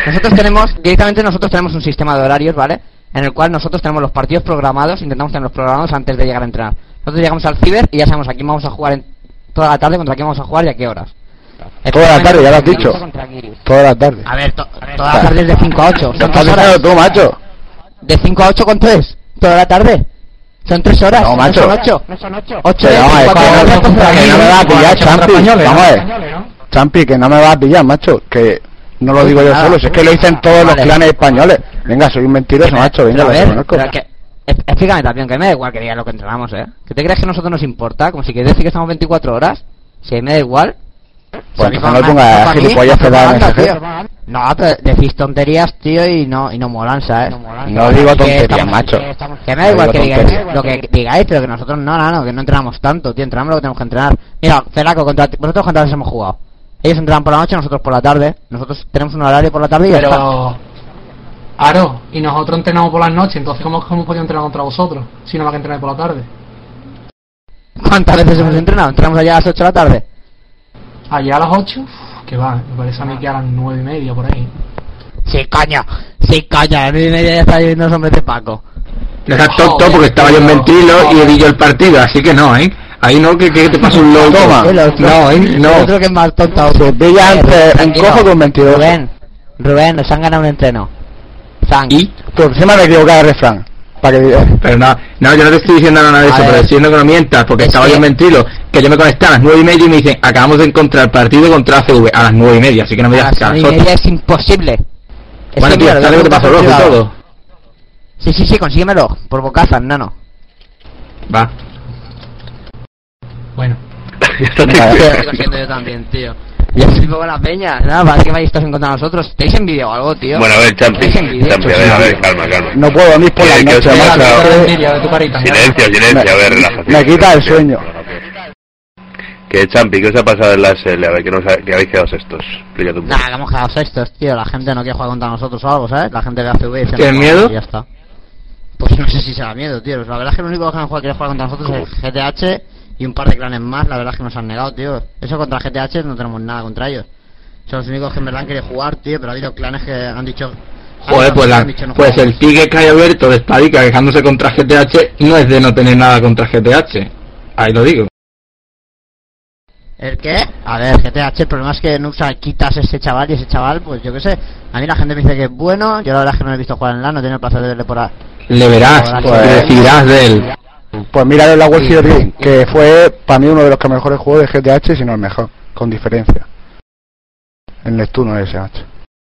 Nosotros tenemos un sistema de horarios, ¿vale? En el cual nosotros tenemos los partidos programados, intentamos tenerlos programados antes de llegar a entrenar. Nosotros llegamos al ciber y ya sabemos a quién vamos a jugar en toda la tarde, contra quién vamos a jugar y a qué horas. Toda la tarde, ya lo has dicho. Toda la tarde. A ver, toda la tarde es de 5 a 8. ¿Qué Son estás 3 horas. diciendo tú, macho? ¿De 5 a 8 cuánto es? ¿Toda la tarde? Son 3 horas. No, macho. son 8. 8 Pero vamos a ver, que no me vas a pillar, Champi. Vamos a ver. Champi, que no me vas a pillar, macho. Que no lo digo yo nada. solo, si es que lo dicen todos los Vale. clanes españoles. Venga, soy un mentiroso, macho. Venga, Pero a lo ver, reconozco. pero que, explícame también, que me da igual que digas lo que entrenamos, ¿eh? ¿Que te crees que a nosotros nos importa? Como si quieres decir que estamos 24 horas. Si a mí me da igual. Pues Si a mí entonces no me- pongas para mí, gilipollas que da propaganda, MSG. tío. No, pero decís tonterías, tío, y no molan, ¿sabes? No digo Que tonterías, estamos- macho. Que me da No igual digo que digáis tonterías. lo que digáis, pero que nosotros no, que no entrenamos tanto, tío, entrenamos lo que tenemos que entrenar. Mira, Celaco, vosotros cuántas veces hemos jugado. Ellos entrenan por la noche, nosotros por la tarde. Nosotros tenemos un horario por la tarde y ya está. Pero, Aro, y nosotros entrenamos por las noches, entonces ¿cómo hemos podido entrenar contra vosotros? Si no va a entrenar por la tarde. ¿Cuántas veces hemos entrenado? Entramos allá a las 8 de la tarde. Allá a las 8, que va, me parece a mí que a las 9:30 por ahí. Sí, coño. A las 9:30 ya está viendo los hombres de Paco. No estás tonto porque estaba yo en Ventilo y vi yo el partido, así que no, ¿eh? Ahí no, que te pasa un loco. Toma. No, no. El otro que es más tonto. Se veía antes un cojo con 22. Rubén, nos han ganado un entreno. ¿Y? Tú encima me equivoqué de refrán. Para que Pero no, yo no te estoy diciendo nada de eso, pero diciendo que no mientas, porque estaba yo en Ventilo, que yo me conecté a las 9:30 y me dicen, acabamos de encontrar partido contra ACV a las 9:30, así que no me digas a las 9:30 es imposible. Bueno, tío, ¿sabes lo que te pasó, rojo y todo? Sí, consíguemelo, por bocaza, nano. Va. Bueno. Estoy siendo yo también, tío. Ya flipo con la peña. Nada, parece que vais todos en contra de nosotros. ¿Tenéis envidia o algo, tío? Bueno, a ver, Champi, a ver, calma. no puedo dormir por la noche. Silencio, a ver, relájate. Me quita el sueño. Que Champi, ¿qué os ha pasado en la SL? A ver, que habéis quedado sextos. Explícate un poco. Nada, que hemos quedado sextos, tío. La gente no quiere jugar contra nosotros o algo, ¿sabes? La gente de ACV dice... ¿Tienes miedo? Y ya está. Pues no sé si será miedo, tío. La verdad es que lo único que no quiere jugar contra nosotros es GTH y un par de clanes más. La verdad es que nos han negado, tío. Eso contra GTH no tenemos nada contra ellos. Son los únicos que en verdad han querido jugar, tío. Pero ha habido clanes que han dicho... Joder, pues el ticket que hay abierto de Spadica quejándose contra GTH no es de no tener nada contra GTH. Ahí lo digo. ¿El qué? A ver, GTH, el problema es que no quitas ese chaval y ese chaval, pues yo qué sé. A mí la gente me dice que es bueno, yo la verdad es que no lo he visto jugar en LAN, no he tenido el placer de verle por ahí. Le verás, decidirás de él. Pues mira la World Series, que fue para mí uno de los que mejores juegos de GTH, si no el mejor, con diferencia. El Neptuno de SH.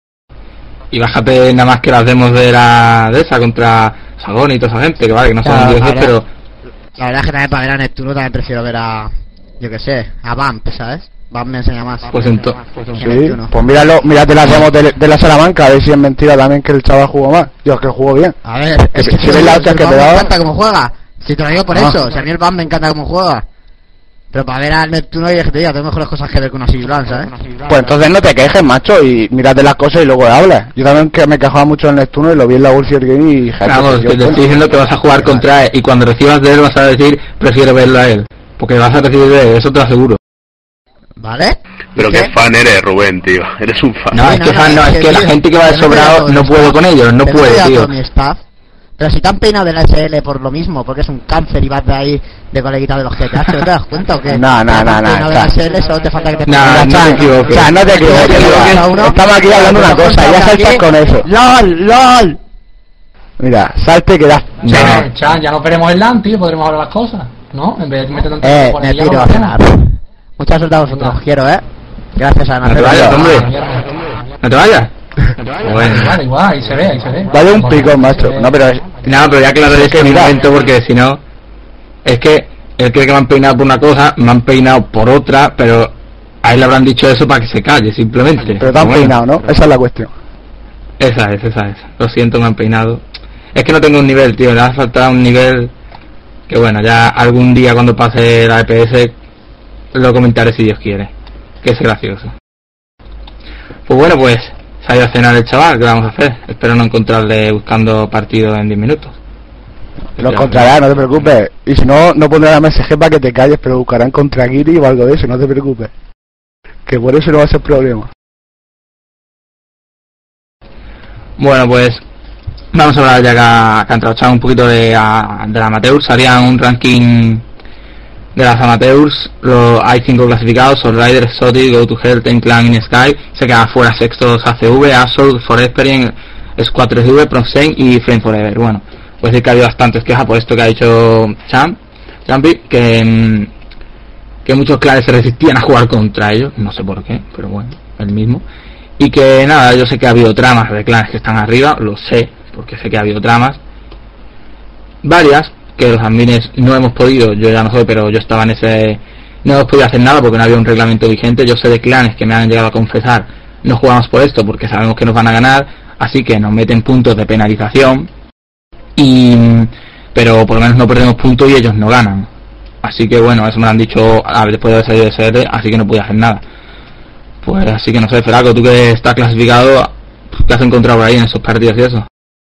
Y bájate nada más que las demos de esa contra Sagón y toda esa gente, que vale, que no son dioses, pero... La verdad es que también para ver a Neptuno también prefiero ver a... Yo que sé, a Vamp, ¿sabes? Vamp me enseña más. Pues entonces... Sí, pues mírate las demos de la Salamanca, a ver si es mentira también que el chaval jugó más. Dios, que jugó bien. A ver, es que si ves la otra que te me daba... encanta cómo juega. Si te lo digo por eso, si a mí el Vamp me encanta cómo juega. Pero para ver al Neptuno y que te diga, tengo mejores cosas que ver con una Siglan, ¿sabes? Pues entonces no te quejes, macho, y mírate las cosas y luego hablas. Yo también que me quejaba mucho en el Neptuno y lo vi en la World Series Game y... Vamos, que te estoy diciendo que vas a jugar contra él y cuando recibas de él vas a decir, prefiero verlo a él. Porque vas a recibir de él, eso te lo aseguro. ¿Vale? Pero qué fan eres, Rubén, tío. Eres un fan. No, es que fan no, es que la gente que va de sobrado no puedo con ellos, no puede, tío. Pero si te han peinado de la SL por lo mismo, porque es un cáncer y vas de ahí de coleguita de los GTH, ¿no te das cuenta o qué? No. De la SL solo te falta que te no te equivoques. O sea, no te equivoques. Estamos aquí hablando una cosa, ya saltas con eso. ¡LOL! Mira, salte que das... Chan, ya no veremos el LAN, tío, podremos hablar las cosas, ¿no? En vez de meter tanto por me ahí, tiro a cenar. Mucha suerte a vosotros, os quiero, ¿Gracias a No te vayas, hombre. No te vayas. Bueno, igual, ahí se ve. Dale un pico, macho. No, pero ya aclararé esto en un momento porque si no... Es que él cree que me han peinado por una cosa, me han peinado por otra, pero a él le habrán dicho eso para que se calle, simplemente. Pero te han peinado, ¿no? Esa es la cuestión. Esa es. Lo siento, me han peinado. Es que no tengo un nivel, tío, le hace falta un nivel que bueno, ya algún día cuando pase la EPS lo comentaré si Dios quiere. Que es gracioso. Pues bueno, pues se ha ido a cenar el chaval, ¿qué vamos a hacer? Espero no encontrarle buscando partido en 10 minutos. Lo encontrará, no te preocupes. Y si no, no pondrá la MSG para que te calles, pero buscarán contra Giri o algo de eso, no te preocupes. Que por eso no va a ser problema. Bueno, pues vamos a hablar ya que ha entrado un poquito de la amateurs. Harían un ranking de las amateurs. Hay 5 clasificados: Rider, Exotic, Go to Hell, Ten Clan, In Sky. Se quedan fuera sextos ACV, Assault, For Experience, Squad 3V, Proxen y Flame Forever. Bueno, pues sí que ha habido bastantes quejas por esto que ha dicho Champi, que muchos clanes se resistían a jugar contra ellos, no sé por qué, pero bueno, el mismo. Y que nada, yo sé que ha habido tramas de clanes que están arriba, lo sé, porque sé que ha habido tramas varias, que los admines no hemos podido, yo ya no soy, pero yo estaba en ese, no hemos podido hacer nada porque no había un reglamento vigente. Yo sé de clanes que me han llegado a confesar, no jugamos por esto porque sabemos que nos van a ganar, así que nos meten puntos de penalización, pero por lo menos no perdemos puntos y ellos no ganan. Así que bueno, eso me lo han dicho después de haber salido de SR, así que no pude hacer nada. Pues así que no sé, Feraco, tú que estás clasificado, ¿qué has encontrado por ahí en esos partidos y eso?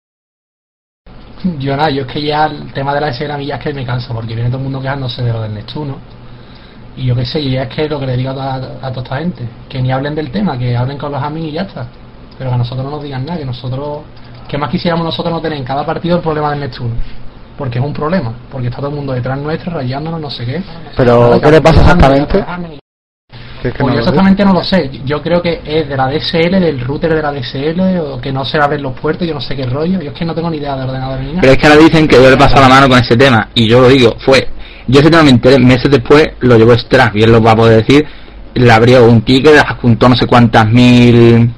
Yo nada, yo es que ya el tema de la SR a mí ya es que me cansa, porque viene todo el mundo quejándose de lo del Neptuno. Y yo qué sé, ya es que lo que le digo a toda esta gente, que ni hablen del tema, que hablen con los admin y ya está. pero que a nosotros no nos digan nada, que más quisiéramos nosotros no tener en cada partido el problema del Neptuno, porque es un problema, porque está todo el mundo detrás nuestro rayándonos, no sé qué. Pero ¿qué le pasa exactamente? Pues yo exactamente no lo sé. Yo creo que es de la DSL, del router de la DSL, o que no se abren los puertos, yo no sé qué rollo. Yo es que no tengo ni idea de ordenador ni nada. Pero es que ahora dicen que yo le he pasado la mano con ese tema, y yo lo digo, yo ese tema me enteré meses después, lo llevó Straff, y él lo va a poder decir, le abrió un ticket, adjuntó no sé cuántas mil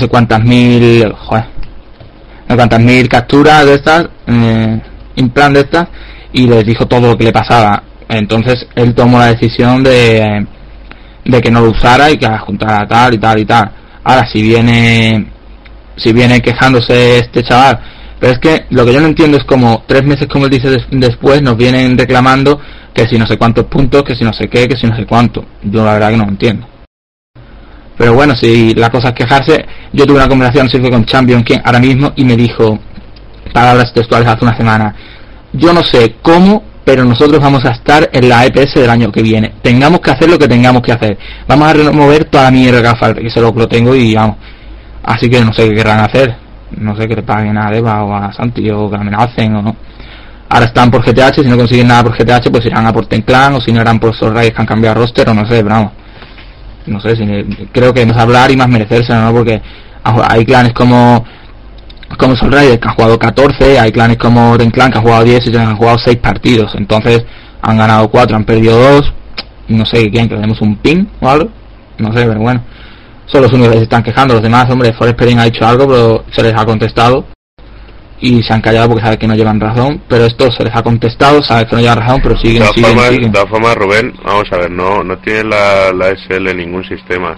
capturas de estas, implant de estas, y les dijo todo lo que le pasaba. Entonces él tomó la decisión de que no lo usara y que adjuntara tal y tal y tal. Ahora si viene quejándose este chaval, pero es que lo que yo no entiendo es como 3 meses, como él dice, después nos vienen reclamando que si no sé cuántos puntos, que si no sé qué, que si no sé cuánto. Yo la verdad que no lo entiendo. Pero bueno, si la cosa es quejarse, yo tuve una conversación con Champion King ahora mismo y me dijo, palabras textuales hace una semana, yo no sé cómo, pero nosotros vamos a estar en la EPS del año que viene. Tengamos que hacer lo que tengamos que hacer. Vamos a remover toda la mierda que haga falta, que se lo tengo y vamos. Así que no sé qué querrán hacer. No sé, que le paguen a Deva o a Santi o que la amenacen o no. Ahora están por GTH, si no consiguen nada por GTH pues irán a por Tenclan, o si no eran por Sorray que han cambiado roster o no sé, pero vamos. No sé, creo que no es hablar y más merecerse, ¿no? Porque hay clanes como Soul Rider que han jugado 14, hay clanes como Tenclan que han jugado 10 y han jugado 6 partidos, entonces han ganado 4, han perdido 2, no sé quién, que le demos un pin o algo, no sé, pero bueno, son los únicos que se están quejando. Los demás, hombre, Forest Perrin ha dicho algo pero se les ha contestado y se han callado porque saben que no llevan razón, pero esto se les ha contestado, saben que no llevan razón, pero siguen. De todas formas, Rubén, vamos a ver, no tiene la SL ningún sistema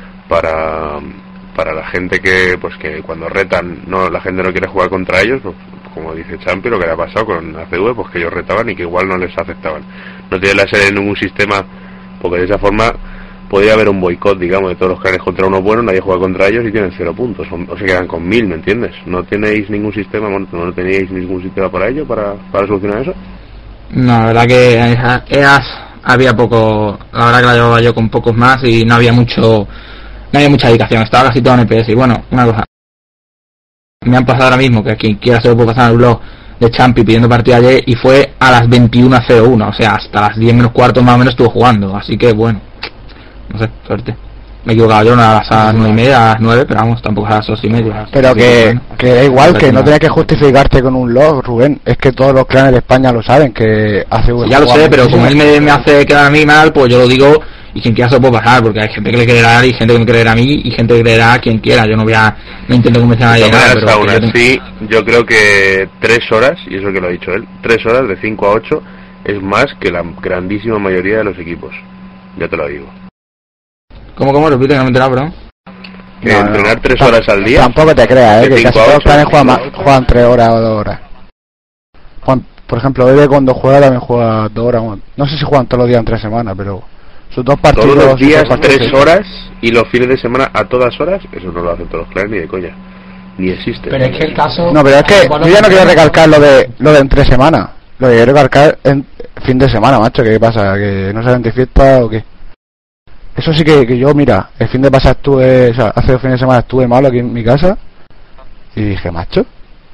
para la gente que cuando retan, la gente no quiere jugar contra ellos, pues, como dice Champi, lo que le ha pasado con ACV, pues que ellos retaban y que igual no les aceptaban. No tiene la SL ningún sistema, porque de esa forma podría haber un boicot, digamos, de todos los clanes contra unos buenos, nadie juega contra ellos y tienen 0 puntos, o se quedan con 1000, ¿me entiendes? ¿No tenéis ningún sistema, no teníais ningún sistema para ello, para solucionar eso? No, la verdad que EAS había poco, la verdad que la llevaba yo con pocos más y no había mucha dedicación, estaba casi todo en EPS. Y bueno, una cosa, me han pasado ahora mismo que quien quiera se lo puede pasar en el blog de Champi pidiendo partida ayer y fue a las 21:01, o sea, hasta las 10 menos cuarto más o menos estuvo jugando, así que bueno, no sé, suerte. Me he equivocado yo, no a las 9:30, a las 9, pero vamos, tampoco a las 2:30. Pero que da igual, que no tenés que justificarte con un log, Rubén. Es que todos los clanes de España lo saben, que hace... Ya lo sé, pero como él me hace quedar a mí mal, pues yo lo digo y quien quiera se lo puede pasar, porque hay gente que le creerá y gente que me creerá a mí y gente que creerá a quien quiera. Yo no intento convencer a nadie de nada, pero... Aún así, yo creo que 3 horas, y eso que lo ha dicho él, 3 horas de 5 a 8 es más que la grandísima mayoría de los equipos. Ya te lo digo. ¿Cómo? Repite, que no me he enterado, bro. Que entrenar 3 horas al día. Tampoco te creas, que casi todos los planes juegan 3 horas o 2 horas. Por ejemplo, Bebe cuando juega también juega 2 horas. No sé si juegan todos los días en 3 semanas, pero sus 2 partidos... Todos los días 3 horas y los fines de semana a todas horas, eso no lo hacen todos los clanes ni de coña. Ni existe. Pero es que el caso... No, pero es que yo ya no quiero recalcar lo de entre semanas. Lo que quiero recalcar en fin de semana, macho. ¿Qué pasa? ¿Que no salen de fiesta o qué? Eso sí que yo, mira, el fin de pasado hace 2 fines de semana estuve malo aquí en mi casa y dije, macho,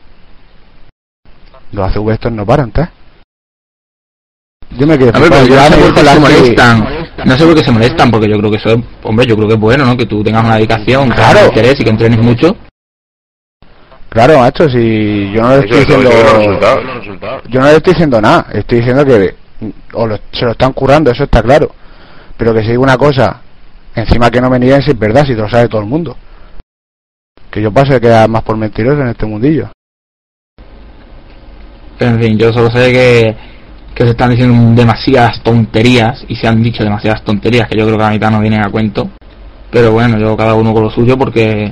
los ACV estos no paran, ¿tá? Yo me quedé... A ver, pero yo no sé por qué se molestan. No sé por qué se molestan, porque yo creo que eso es... Hombre, yo creo que es bueno, ¿no? Que tú tengas una dedicación, claro, un interés y que entrenes mucho. Claro, macho, si yo no le estoy diciendo... Yo no le estoy diciendo nada, estoy diciendo que se lo están currando, eso está claro. Pero que si digo una cosa, encima que no me nieguen si es verdad, si te lo sabe todo el mundo. Que yo paso de quedar más por mentiroso en este mundillo. En fin, yo solo sé que se están diciendo demasiadas tonterías, y se han dicho demasiadas tonterías que yo creo que a la mitad no vienen a cuento. Pero bueno, yo cada uno con lo suyo, porque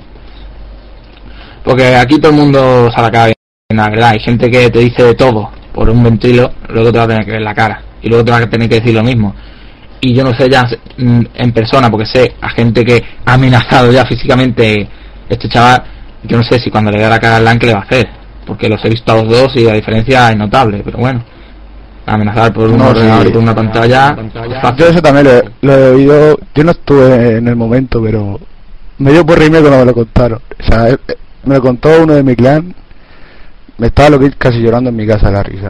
aquí todo el mundo se la caga bien, la verdad. Hay gente que te dice de todo por un ventrilo, luego te va a tener que ver la cara, y luego te va a tener que decir lo mismo. Y yo no sé ya en persona, porque sé a gente que ha amenazado ya físicamente este chaval, yo no sé si cuando le dé la cara al LAN que le va a hacer, porque los he visto a los dos y la diferencia es notable, pero bueno, amenazar por un ordenador y por una pantalla. Yo eso también lo he oído, yo no estuve en el momento, pero me dio por reírme cuando me lo contaron. O sea, me lo contó uno de mi clan. Me estaba casi llorando en mi casa de la risa.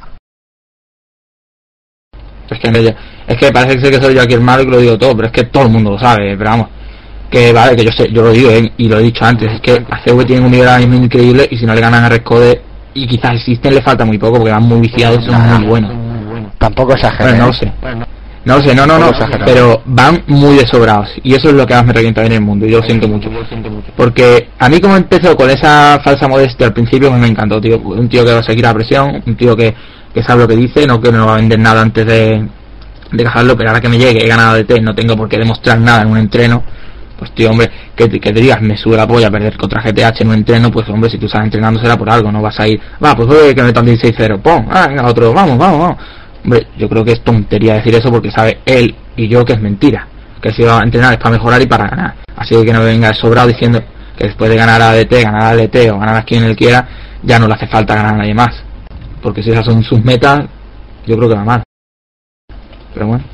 Es que parece que soy yo aquí el malo y que lo digo todo, pero es que todo el mundo lo sabe, pero vamos. Que vale, que yo sé, yo lo digo, y lo he dicho antes, es que ACV tiene un nivel ahora mismo increíble y si no le ganan a Rescode, y quizás existen, le falta muy poco porque van muy viciados y son muy buenos. Tampoco exageré. Bueno, no lo sé. No lo sé, no, pero van muy desobrados y eso es lo que más me revienta en el mundo y yo lo siento mucho. Porque a mí como empezó con esa falsa modestia al principio me encantó, tío. Un tío que va a seguir la presión, un tío que sabe lo que dice, no que no va a vender nada antes de dejarlo, pero ahora que me llegue, he ganado de T, no tengo por qué demostrar nada en un entreno. Pues tío, hombre, que te digas, me sube la polla perder contra GTH en un entreno, pues hombre, si tú estás entrenando será por algo, no vas a ir, pues voy que metan 16-0, pon, venga otro, vamos. Hombre, yo creo que es tontería decir eso porque sabe él y yo que es mentira, que si va a entrenar es para mejorar y para ganar, así que no me venga sobrado diciendo que después de ganar a DT, ganar a LT o ganar a quien él quiera, ya no le hace falta ganar a nadie más, porque si esas son sus metas, yo creo que va mal, pero bueno.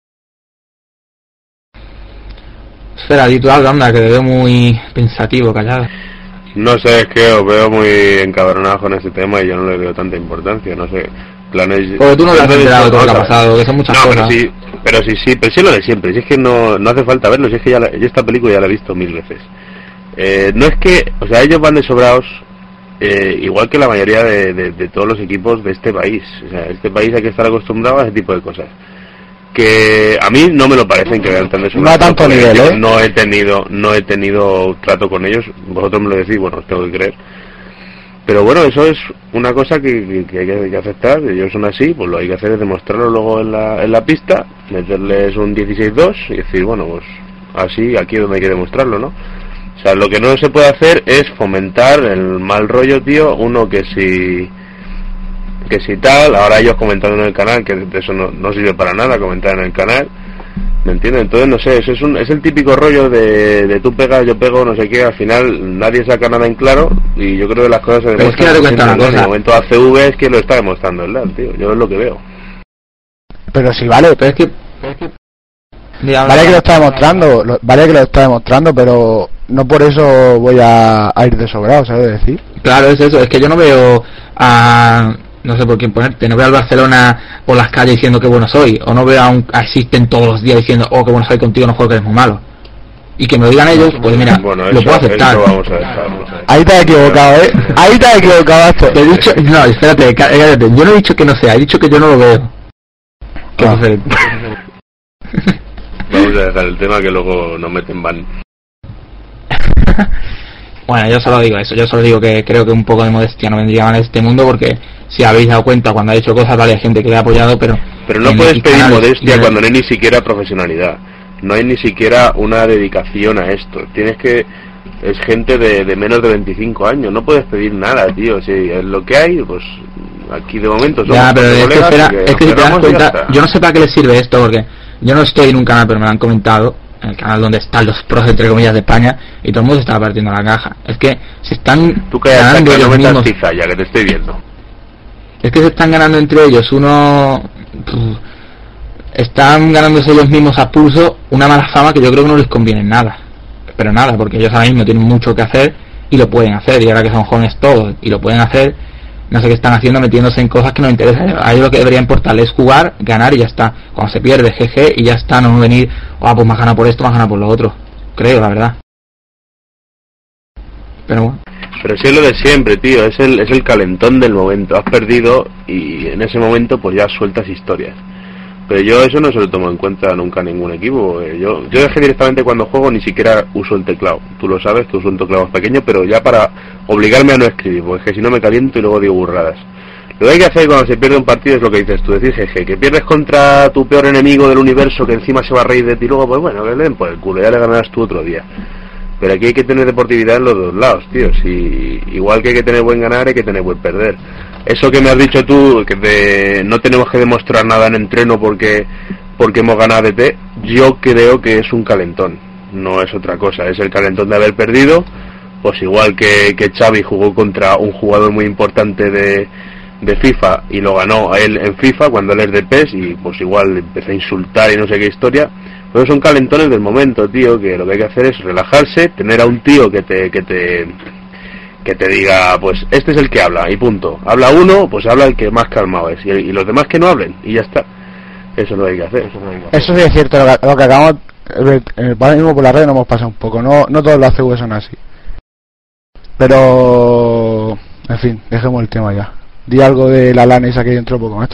Espera, di tú algo, anda, que te veo muy pensativo, callado. No sé, es que os veo muy encabronados con ese tema y yo no le veo tanta importancia, no sé. Planes... Porque tú no lo has enterado de todo lo que ha pasado, que son muchas cosas. Pero sí, lo de siempre, si es que no hace falta verlo, si es que yo esta película ya la he visto 1000 veces. No es que, o sea, ellos van de sobrados, igual que la mayoría de todos los equipos de este país. O sea, este país hay que estar acostumbrado a ese tipo de cosas. Que a mí no me lo parecen que vean tan de sobrados. No a tanto nivel, yo no he tenido trato con ellos, vosotros me lo decís, bueno, os tengo que creer. Pero bueno, eso es una cosa que hay que aceptar, ellos son así, pues lo hay que hacer es demostrarlo luego en la pista, meterles un 16-2 y decir, bueno, pues así, aquí es donde hay que demostrarlo, ¿no? O sea, lo que no se puede hacer es fomentar el mal rollo, tío, uno que si tal, ahora ellos comentando en el canal, que eso no sirve para nada, comentar en el canal, ¿me entiendes? Entonces, no sé, eso es el típico rollo de tú pegas, yo pego, no sé qué, al final nadie saca nada en claro, y yo creo que las cosas se demuestran. Es que en el momento ACV es que lo está demostrando, ¿verdad, tío? Yo es lo que veo. Pero sí, vale, pero es que... Vale que lo está demostrando, pero no por eso voy a ir de sobrado, ¿sabes decir? Claro, es eso, es que yo no veo a... no sé por quién ponerte, no veo al Barcelona por las calles diciendo que bueno soy, o no veo a Existen todos los días diciendo, oh, que bueno soy contigo, no juego, que eres muy malo. Y que me lo digan ellos, pues mira, bueno, lo puedo aceptar. Vamos a dejar. Ahí te has equivocado, ahí te has equivocado esto. Te he dicho, no, espérate, cállate, yo no he dicho que no sea, he dicho que yo no lo veo. Vamos a dejar el tema que luego nos meten ban. Bueno, yo solo digo eso, yo solo digo que creo que un poco de modestia no vendría mal en este mundo, porque si habéis dado cuenta cuando ha hecho cosas, vale, hay gente que le ha apoyado, pero no puedes pedir modestia cuando no hay ni siquiera profesionalidad, no hay ni siquiera una dedicación a esto, es gente de menos de 25 años, no puedes pedir nada, tío, si es lo que hay, pues aquí de momento somos ya, pero es que si te das cuenta, yo no sé para qué les sirve esto, porque yo no estoy en un canal, pero me lo han comentado, en el canal donde están los pros, entre comillas, de España, y todo el mundo se está partiendo la caja. Es que se están ganando ellos mismos. Ya que te estoy viendo. Es que se están ganando entre ellos están ganándose ellos mismos a pulso una mala fama que yo creo que no les conviene en nada. Pero nada, porque ellos ahora mismo tienen mucho que hacer y lo pueden hacer, y ahora que son jóvenes todos y lo pueden hacer, no sé qué están haciendo, metiéndose en cosas que no les interesan. A ellos lo que debería importarles es jugar, ganar y ya está. Cuando se pierde, jeje, y ya está, no venir, pues me has ganado por esto, me has ganado por lo otro. Creo, la verdad. Pero bueno. Pero sí es lo de siempre, tío, es el calentón del momento. Has perdido y en ese momento pues ya sueltas historias. Pero yo eso no se lo tomo en cuenta nunca a ningún equipo. Yo dejé directamente cuando juego, ni siquiera uso el teclado. Tú lo sabes, que uso un teclado más pequeño, pero ya para obligarme a no escribir, porque es que si no me caliento y luego digo burradas. Lo que hay que hacer cuando se pierde un partido es lo que dices tú, decir jeje, que pierdes contra tu peor enemigo del universo, que encima se va a reír de ti, luego pues bueno, que le den por el culo, ya le ganarás tú otro día. Pero aquí hay que tener deportividad en los dos lados, tío. Si, igual que hay que tener buen ganar, hay que tener buen perder. Eso que me has dicho tú, que no tenemos que demostrar nada en entreno porque hemos ganado DT, yo creo que es un calentón, no es otra cosa, es el calentón de haber perdido, pues igual que Xavi jugó contra un jugador muy importante de FIFA y lo ganó a él en FIFA cuando él es de PES, y pues igual empecé a insultar y no sé qué historia, Pero son calentones del momento, tío, que lo que hay que hacer es relajarse, tener a un tío que te diga, pues este es el que habla, y punto. Habla uno, pues habla el que más calmado es, y los demás que no hablen, y ya está. Eso es lo que hay que hacer. Eso sí es cierto, lo que acabamos, ahora mismo por la red nos hemos pasado un poco, no todos los ACV son así. Pero, en fin, dejemos el tema ya. Di algo de la LAN esa que entró poco, macho.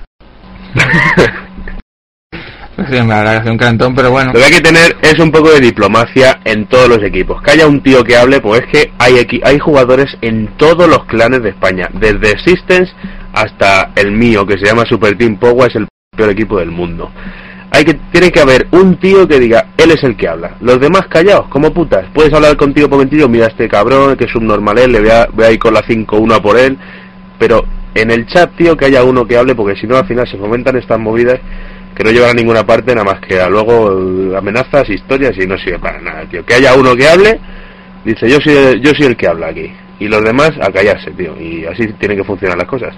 Sí, me habrá que hacer un calentón, pero bueno. Lo que hay que tener es un poco de diplomacia en todos los equipos. Que haya un tío que hable, pues es que hay jugadores en todos los clanes de España. Desde Existence hasta el mío, que se llama Super Team Power, es el peor equipo del mundo. Tiene que haber un tío que diga, él es el que habla. Los demás callados, como putas. Puedes hablar contigo por mentir, mira este cabrón, que es subnormal, le voy a ir con la 5-1 a por él. Pero en el chat, tío, que haya uno que hable, porque si no al final se fomentan estas movidas que no llevan a ninguna parte, nada más que a luego amenazas, historias, y no sirve para nada, tío. Que haya uno que hable, dice, yo soy el que habla aquí, y los demás a callarse, tío, y así tienen que funcionar las cosas.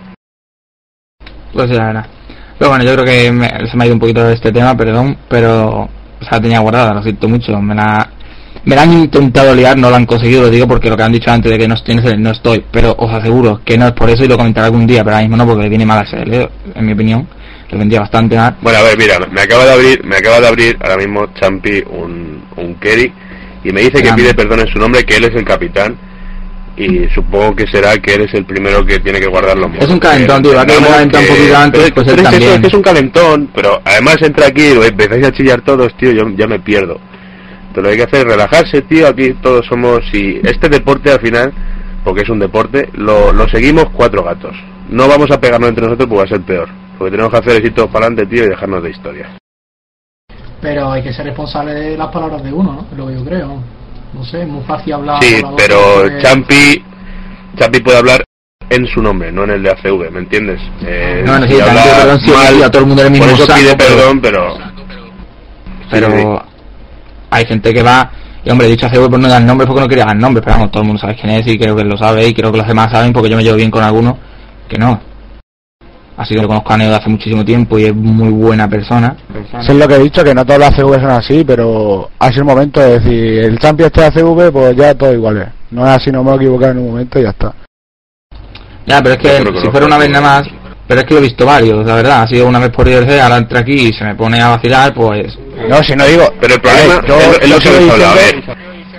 Pues ya, nada. Pero bueno, yo creo que se me ha ido un poquito de este tema, perdón, pero o sea, la tenía guardada, lo siento mucho. Me la han intentado liar, no lo han conseguido, lo digo porque lo que han dicho antes de que no estoy, pero os aseguro que no es por eso, y lo comentaré algún día, pero ahora mismo no, porque viene mal a ser, en mi opinión. Le vendría bastante mal. Bueno, a ver, mira, me acaba de abrir ahora mismo Champi un Kerry, y me dice que pide perdón en su nombre, que él es el capitán, y supongo que será que él es el primero que tiene que guardar los modos. Es un calentón, tío, va que me calentó un poquito antes, pues él también. Es que es un calentón, pero además entra aquí y empezáis a chillar todos, tío, yo ya me pierdo. Pero lo que hay que hacer es relajarse, tío, aquí todos somos, y este deporte al final, porque es un deporte, lo seguimos 4 gatos. No vamos a pegarnos entre nosotros porque va a ser peor. Porque tenemos que hacer éxitos para adelante, tío, y dejarnos de historias. Pero hay que ser responsable de las palabras de uno, ¿no? Es lo que yo creo. No sé, es muy fácil hablar. Sí, pero Champi puede hablar en su nombre, no en el de ACV, ¿me entiendes? No, sí, perdón, sí, mal, a todo el mundo el mismo por eso saco, pide perdón, pero sí. Hay gente que va, y hombre, he dicho ACV por no dar nombres porque no quería dar nombres, pero vamos, todo el mundo sabe quién es, y creo que lo sabe, y creo que los demás saben, porque yo me llevo bien con algunos que no. Así que lo conozco a Neo de hace muchísimo tiempo y es muy buena persona. Eso es lo que he dicho, que no todos los ACV son así, pero ha sido el momento de decir, el Champions este ACV, pues ya todo igual es. No es así, no me he equivocado en un momento y ya está. Ya, pero es que si fuera una vez nada más, pero es que lo he visto varios, la verdad, ha sido una vez por IRC, ahora entra aquí y se me pone a vacilar, pues... No, si no digo... Pero el problema es lo que hemos hablado, a ver.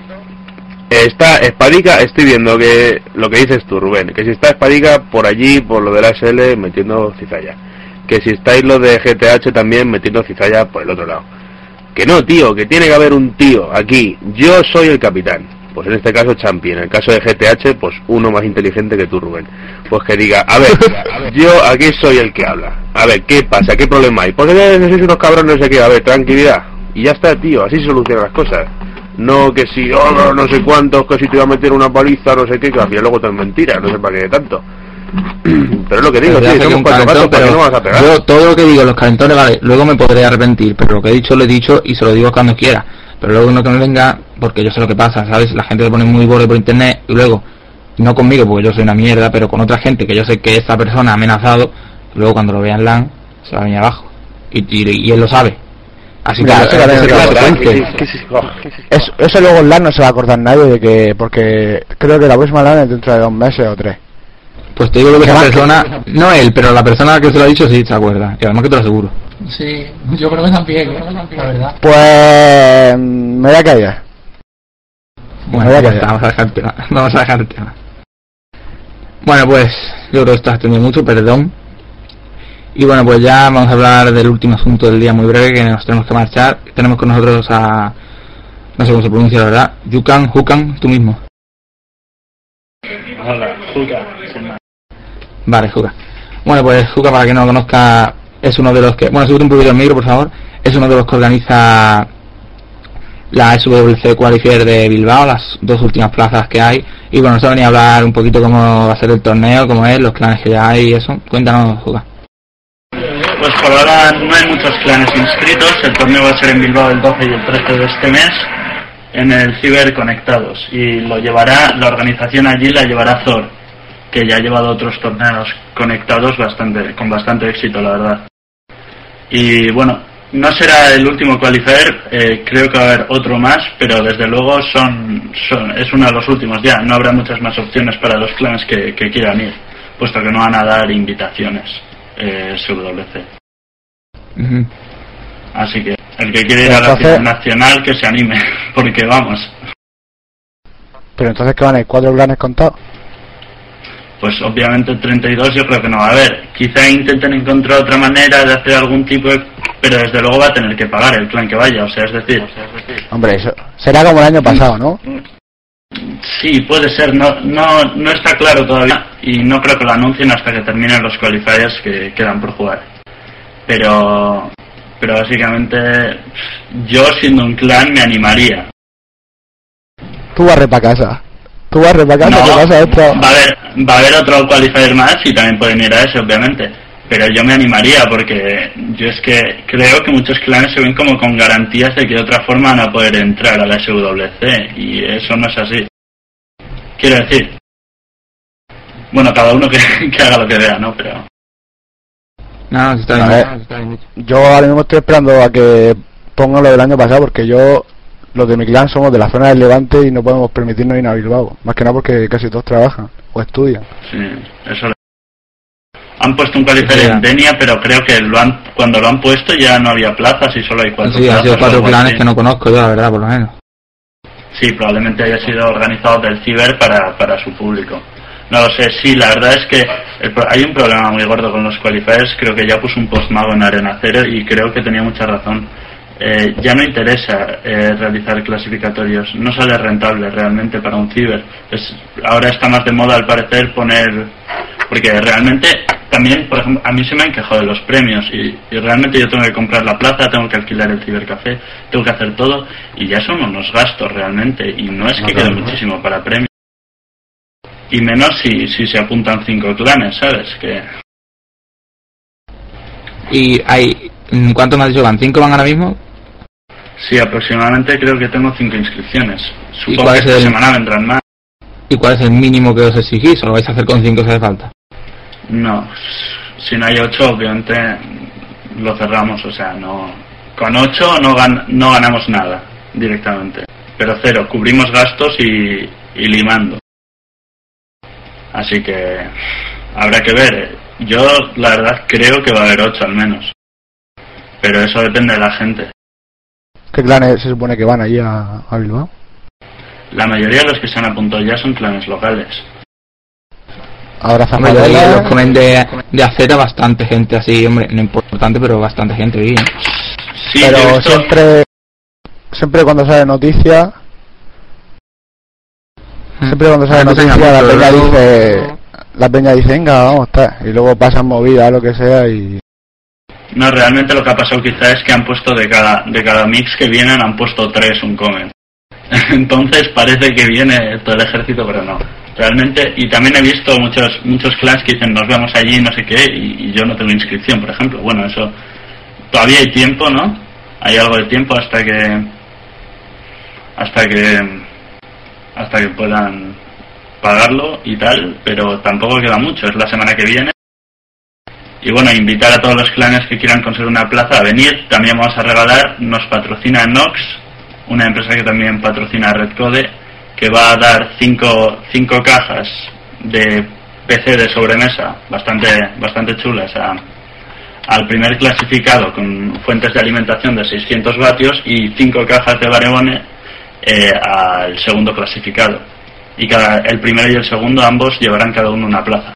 Está Espadica, estoy viendo que lo que dices tú, Rubén, que si está Espadica por allí, por lo de la SL, metiendo cizalla, que si estáis los de GTH también metiendo cizalla por el otro lado, que no, tío, que tiene que haber un tío aquí, yo soy el capitán, pues en este caso Champi, en el caso de GTH, pues uno más inteligente que tú, Rubén, pues que diga, a ver, yo aquí soy el que habla, a ver, ¿qué pasa? ¿Qué problema hay? Pues sois unos cabrones, no sé qué, a ver, tranquilidad, y ya está, tío, así se solucionan las cosas. No que si, no sé cuántos, que si te iba a meter una paliza, no sé qué, que al final luego todo es mentira, no sé para qué tanto. Pero es lo que digo, tío, somos 4 gatos, ¿para qué no vas a pegar? Yo todo lo que digo, los calentones, vale, luego me podré arrepentir, pero lo que he dicho lo he dicho y se lo digo cuando quiera. Pero luego no que me venga, porque yo sé lo que pasa, ¿sabes? La gente se pone muy borde por internet y luego, no conmigo porque yo soy una mierda, pero con otra gente que yo sé que esta persona ha amenazado, luego cuando lo vea en LAN, se va a venir abajo. Y él lo sabe. Así que eso luego en LAN no se va a acordar nadie de que, porque creo que la próxima LAN es dentro de 2 meses o 3. Pues te digo lo que esa persona, no él, pero la persona que se lo ha dicho sí se acuerda, y además que te lo aseguro. Sí, yo creo que también, la verdad. Pues me voy a callar. Bueno, ya está, vamos a dejar el tema. Bueno, pues yo creo que esto ha extendido mucho, perdón. Y bueno, pues ya vamos a hablar del último asunto del día muy breve, que nos tenemos que marchar. Tenemos con nosotros a... no sé cómo se pronuncia la verdad. Hukan, tú mismo. Hola, Huka. Vale, Huka. Bueno, pues Huka, para que no lo conozca, es uno de los que... Bueno, sube un poquito el micro, por favor. Es uno de los que organiza la SWC Qualifier de Bilbao, las 2 últimas plazas que hay. Y bueno, nos va a venir a hablar un poquito cómo va a ser el torneo, cómo es, los clanes que ya hay y eso. Cuéntanos, Huka. Pues por ahora no hay muchos clanes inscritos. El torneo va a ser en Bilbao el 12 y el 13 de este mes, en el Ciber Conectados, y la organización allí la llevará Zor, que ya ha llevado otros torneos conectados con bastante éxito, la verdad. Y bueno, no será el último qualifier, creo que va a haber otro más, pero desde luego es uno de los últimos ya. No habrá muchas más opciones para los clanes que quieran ir, puesto que no van a dar invitaciones SWC. Uh-huh. Así que el que quiere ir a la final nacional que se anime, porque vamos. Pero entonces, ¿qué van a ir? ¿4 clanes contados? Pues obviamente 32 yo creo que no va a haber. Quizá intenten encontrar otra manera de hacer algún tipo de... Pero desde luego va a tener que pagar el clan que vaya, o sea, es decir... Hombre, eso será como el año pasado, ¿no? Sí, puede ser, no está claro todavía y no creo que lo anuncien hasta que terminen los qualifiers que quedan por jugar. Pero básicamente yo siendo un clan me animaría. Tú barre para casa. ¿Qué pasa esto? Va a haber otro qualifier más y también pueden ir a ese, obviamente. Pero yo me animaría porque yo es que creo que muchos clanes se ven como con garantías de que de otra forma van a poder entrar a la SWC y eso no es así. Quiero decir, bueno, cada uno que haga lo que vea, ¿no? Pero... No, está bien. Yo ahora mismo estoy esperando a que pongan lo del año pasado porque los de mi clan somos de la zona del Levante y no podemos permitirnos ir a Bilbao. Más que nada porque casi todos trabajan o estudian. Sí, eso. Han puesto un qualifier en Denia, pero creo que cuando lo han puesto ya no había plazas y solo hay 4 plazas. Sí, han sido 4 clanes que no conozco yo, la verdad, por lo menos. Sí, probablemente haya sido organizado del Ciber para su público. No lo sé, sí, la verdad es que hay un problema muy gordo con los qualifiers. Creo que ya puso un post mago en Arena 0 y creo que tenía mucha razón. Ya no interesa realizar clasificatorios, no sale rentable realmente para un ciber. Ahora está más de moda al parecer porque realmente también, por ejemplo, a mí se me han quejado de los premios y realmente yo tengo que comprar la plaza, tengo que alquilar el cibercafé, tengo que hacer todo y ya son unos gastos realmente y no es que quede muchísimo para premios y menos si se apuntan 5 clanes, ¿sabes? ¿Y cuánto me has dicho van? ¿5 van ahora mismo? Sí, aproximadamente creo que tengo 5 inscripciones. Supongo que esta semana vendrán más. ¿Y cuál es el mínimo que os exigís o lo vais a hacer con 5 si hace falta? No, si no hay 8 obviamente lo cerramos, o sea, no con 8 no ganamos nada directamente, pero 0, cubrimos gastos y limando. Así que habrá que ver. Yo la verdad creo que va a haber 8 al menos, pero eso depende de la gente. ¿Qué clanes se supone que van allí a Bilbao? La mayoría de los que se han apuntado ya son clanes locales. Ahora los comen de acera bastante gente así, hombre, no importante, pero bastante gente bien. Sí, pero siempre cuando sale noticia, la peña dice, venga, vamos, está, y luego pasan movidas, lo que sea y... No, realmente lo que ha pasado quizá es que han puesto de cada mix que vienen han puesto 3 un comment. Entonces parece que viene todo el ejército, pero no. Realmente, y también he visto muchos clans que dicen nos vemos allí, no sé qué, y yo no tengo inscripción, por ejemplo. Bueno, eso todavía hay tiempo, ¿no? Hay algo de tiempo hasta que puedan pagarlo y tal, pero tampoco queda mucho, es la semana que viene. Y bueno, invitar a todos los clanes que quieran conseguir una plaza a venir. También vamos a regalar, nos patrocina Nox, una empresa que también patrocina Redcode, que va a dar 5 cajas de PC de sobremesa bastante chulas al primer clasificado con fuentes de alimentación de 600 vatios y 5 cajas de Barebone al segundo clasificado. Y el primero y el segundo ambos llevarán cada uno una plaza.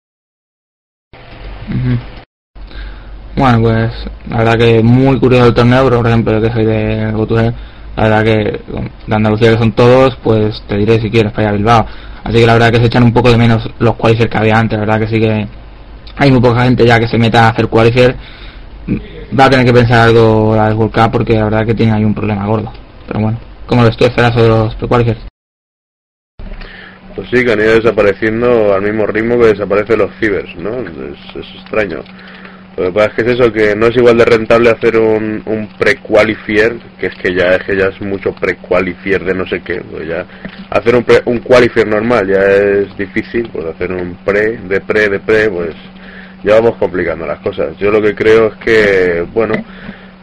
Bueno, pues la verdad que muy curioso el torneo, por ejemplo, yo que soy de GoToHell, la verdad que de Andalucía que son todos, pues te diré si quieres para ir a Bilbao. Así que la verdad que se echan un poco de menos los qualifiers que había antes, la verdad que sí que hay muy poca gente ya que se meta a hacer qualifier. Va a tener que pensar algo la World Cup porque la verdad que tiene ahí un problema gordo. Pero bueno, ¿cómo lo estoy esperando de los pre-qualifiers? Pues sí, que han ido desapareciendo al mismo ritmo que desaparecen los cibers, ¿no? Es extraño. Lo que pasa es que es eso, que no es igual de rentable hacer un pre-qualifier, que ya es mucho pre-qualifier de no sé qué, pues ya hacer un qualifier normal ya es difícil, pues hacer un pre, pues ya vamos complicando las cosas. Yo lo que creo es que, bueno,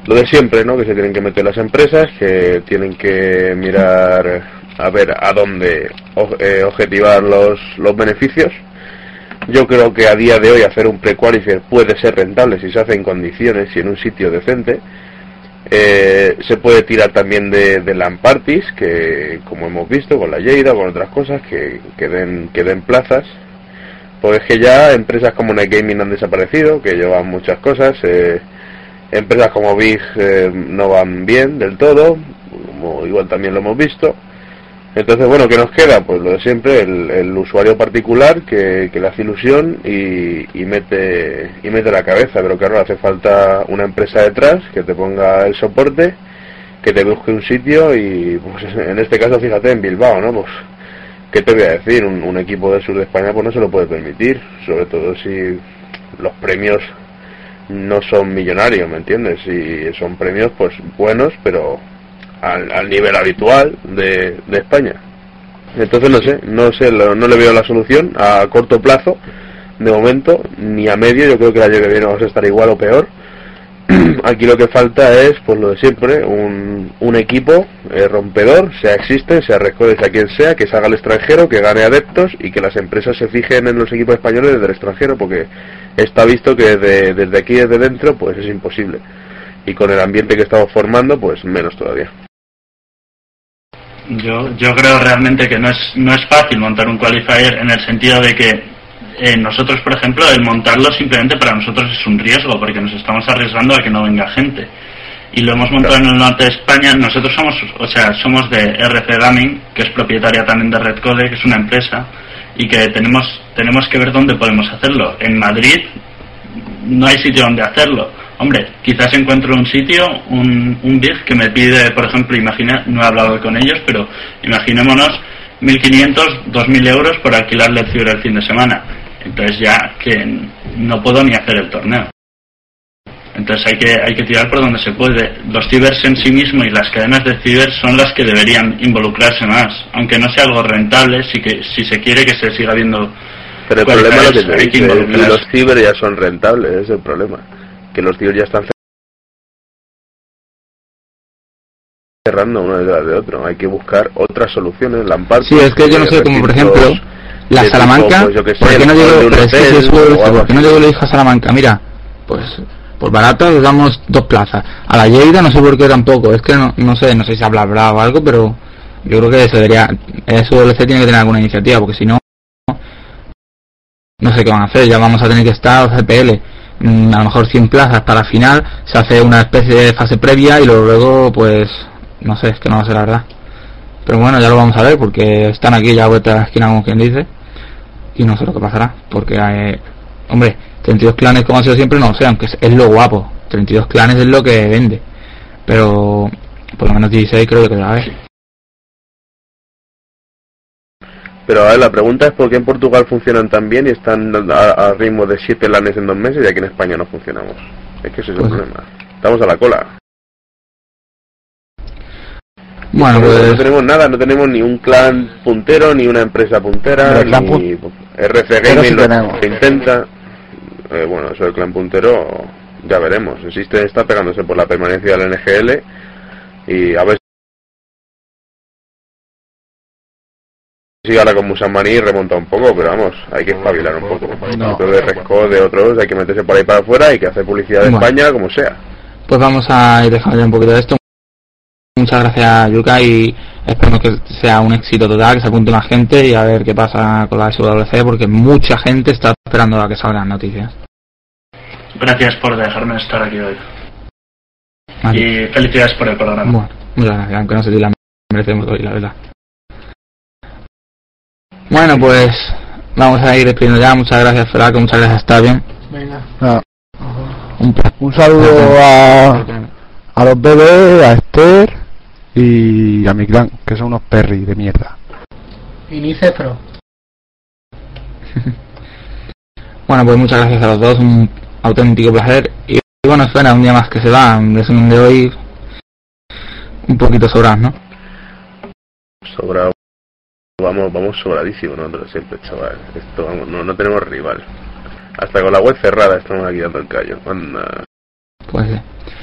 lo de siempre, ¿no? Que se tienen que meter las empresas, que tienen que mirar a ver a dónde objetivar los beneficios. Yo creo que a día de hoy hacer un pre-qualifier puede ser rentable si se hace en condiciones y en un sitio decente. Se puede tirar también de LAN parties, que como hemos visto con la Lleida o con otras cosas, que den plazas. Porque es que ya empresas como NetGaming han desaparecido, que llevan muchas cosas. Empresas como Big no van bien del todo, como igual también lo hemos visto. Entonces, bueno, ¿qué nos queda? Pues lo de siempre, el usuario particular que le hace ilusión y mete la cabeza, pero claro, hace falta una empresa detrás que te ponga el soporte, que te busque un sitio y, pues en este caso, fíjate, en Bilbao, ¿no? Pues, ¿qué te voy a decir? Un equipo del sur de España pues no se lo puede permitir, sobre todo si los premios no son millonarios, ¿me entiendes? Y son premios, pues, buenos, pero al nivel habitual de España. Entonces no le veo la solución a corto plazo de momento, ni a medio. Yo creo que la año que viene vamos a estar igual o peor. Aquí lo que falta es, pues lo de siempre, un equipo rompedor, sea Existen, sea Record, sea quien sea, que salga al extranjero, que gane adeptos y que las empresas se fijen en los equipos españoles desde el extranjero, porque está visto que desde aquí, desde dentro, pues es imposible. Y con el ambiente que estamos formando, pues menos todavía. Yo creo realmente que no es fácil montar un qualifier, en el sentido de que nosotros, por ejemplo, el montarlo simplemente para nosotros es un riesgo, porque nos estamos arriesgando a que no venga gente. Y lo hemos montado en el norte de España. Nosotros somos de RC Gaming, que es propietaria también de Red Code, que es una empresa, y que tenemos que ver dónde podemos hacerlo. En Madrid no hay sitio donde hacerlo. Hombre, quizás encuentro un sitio, un BIG que me pide, por ejemplo, no he hablado con ellos, pero imaginémonos 1.500, 2.000 euros por alquilarle el ciber el fin de semana. Entonces ya que no puedo ni hacer el torneo. Entonces hay que tirar por donde se puede. Los cibers en sí mismos y las cadenas de ciber son las que deberían involucrarse más, aunque no sea algo rentable. Si se quiere que se siga viendo. Pero el problema es lo que te dice, los ciber ya son rentables, es el problema, que los ciber ya están cerrando uno detrás de otro. Hay que buscar otras soluciones, Lampard. Sí, es que yo no sé, como por ejemplo la Salamanca, ¿por qué no llegó le dijo a Salamanca? Mira, pues por barato les damos 2 plazas. A la Lleida no sé por qué tampoco, es que no sé si se habla o algo, pero yo creo que eso tiene que tener alguna iniciativa, porque si no sé qué van a hacer. Ya vamos a tener que estar CPL, a lo mejor 100 plazas para la final, se hace una especie de fase previa y luego pues no sé, es que no va a ser la verdad. Pero bueno, ya lo vamos a ver, porque están aquí ya a vuelta de la esquina, como quien dice, y no sé lo que pasará, porque hombre, 32 clanes como ha sido siempre, no sé, aunque es lo guapo, 32 clanes es lo que vende, pero por lo menos 16 creo que va a haber. Pero a ver, la pregunta es por qué en Portugal funcionan tan bien y están a ritmo de 7 lanes en 2 meses y aquí en España no funcionamos. Es que ese es el problema. Estamos a la cola. Bueno, pues no tenemos nada, no tenemos ni un clan puntero, ni una empresa puntera, ni RC Gaming lo intenta. Bueno, eso del clan puntero ya veremos. Existe, está pegándose por la permanencia del NGL y a ver si ahora con Musamani remonta un poco, pero vamos, hay que espabilar un poco. De Resco, de otros, hay que meterse por ahí para afuera, hay que hacer publicidad de España como sea. Pues vamos a ir dejando ya un poquito de esto. Muchas gracias, Yuka, y esperemos que sea un éxito total, que se apunte más gente y a ver qué pasa con la SWC, porque mucha gente está esperando a que salgan noticias. Gracias por dejarme estar aquí hoy. Vale. Y felicidades por el programa. Bueno, muchas gracias, aunque no sé si la merecemos hoy, la verdad. Bueno, pues vamos a ir despidiendo ya. Muchas gracias, Felaco, muchas gracias, está bien. Venga. Un saludo a los bebés, a Esther y a mi clan, que son unos perris de mierda. Inice Pro. Bueno, pues muchas gracias a los dos, un auténtico placer. Y bueno, suena un día más que se va, un resumen de hoy un poquito sobrado, ¿no? Sobrado. Vamos sobradísimos nosotros siempre, chaval. Esto, vamos, no tenemos rival. Hasta con la web cerrada estamos aquí dando el callo. Anda. Pues sí.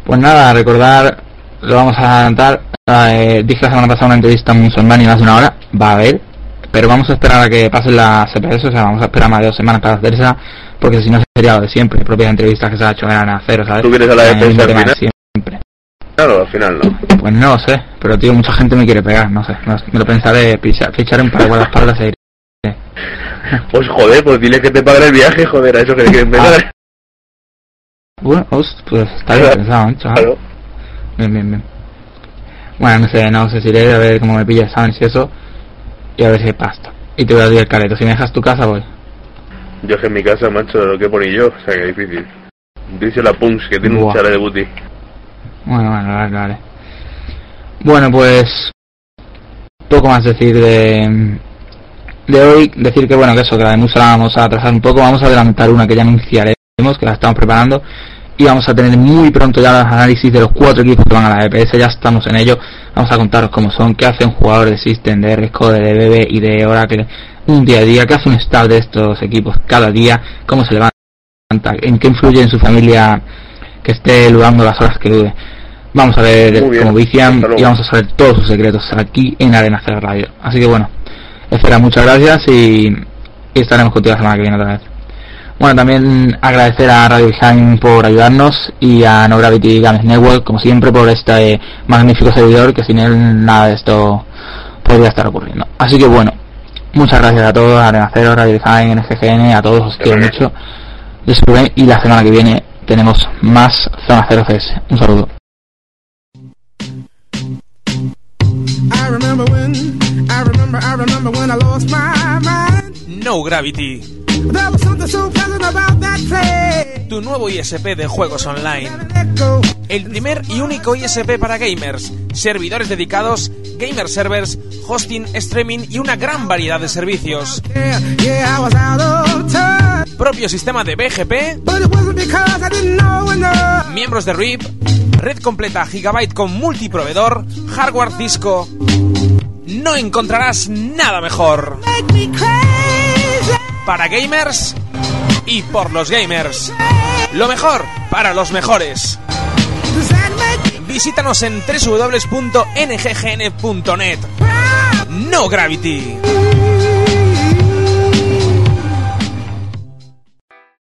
Pues nada, recordar, lo vamos a adelantar. Dije la semana pasada una entrevista a Musulmani más de una hora, va a haber, pero vamos a esperar a que pasen las EPS, o sea, vamos a esperar más de 2 semanas para hacerla, porque si no sería lo de siempre, propias entrevistas que se ha hecho eran a cero, ¿sabes? ¿Tú quieres a la EPS al final? Siempre. Claro, al final no. Pues no lo sé, pero tío, mucha gente me quiere pegar, no sé, me lo pensaré, fichar un par de guardaespaldas e iré. Pues joder, pues dile que te paguen el viaje, joder, a eso que le quieren pegar. Bueno, pues está bien pensado, ¿eh, chaval? Claro. Bien. Bueno, no sé si iré a ver cómo me pilla exámenes y eso, y a ver si hay pasta. Y te voy a decir el careto, si me dejas tu casa voy. Yo es que en mi casa, macho, lo que poní yo, o sea que es difícil. Dice la Punks, que tiene un chale de booty. Bueno, vale. Bueno, pues poco más decir de hoy. Decir que bueno, que eso, que la de Musa la vamos a atrasar un poco. Vamos a adelantar una que ya anunciaremos, que la estamos preparando, y vamos a tener muy pronto ya los análisis de los 4 equipos que van a la EPS. Ya estamos en ello. Vamos a contaros cómo son, qué hace un jugador de System, de RSCode, de BB y de Oracle un día a día, qué hace un staff de estos equipos cada día, cómo se levanta, en qué influye en su familia que esté ludando las horas que lude. Vamos a ver cómo vician y vamos a saber todos sus secretos aquí en Arena Cero Radio. Así que bueno, espera, muchas gracias y estaremos contigo la semana que viene otra vez. Bueno, también agradecer a Radio Behind por ayudarnos y a No Gravity Games Network, como siempre, por este magnífico servidor, que sin él nada de esto podría estar ocurriendo. Así que bueno, muchas gracias a todos, a Arena Cero, Radio Behind, NGGN, a todos, os quiero mucho. Y la semana que viene tenemos más Zona 0 CS. Un saludo. No Gravity, tu nuevo ISP de juegos online. El primer y único ISP para gamers, servidores dedicados, gamer servers, hosting, streaming y una gran variedad de servicios. Propio sistema de BGP, miembros de RIP, red completa Gigabyte con multiproveedor, hardware Cisco. No encontrarás nada mejor. Para gamers y por los gamers. Lo mejor para los mejores. Visítanos en www.nggn.net. No Gravity.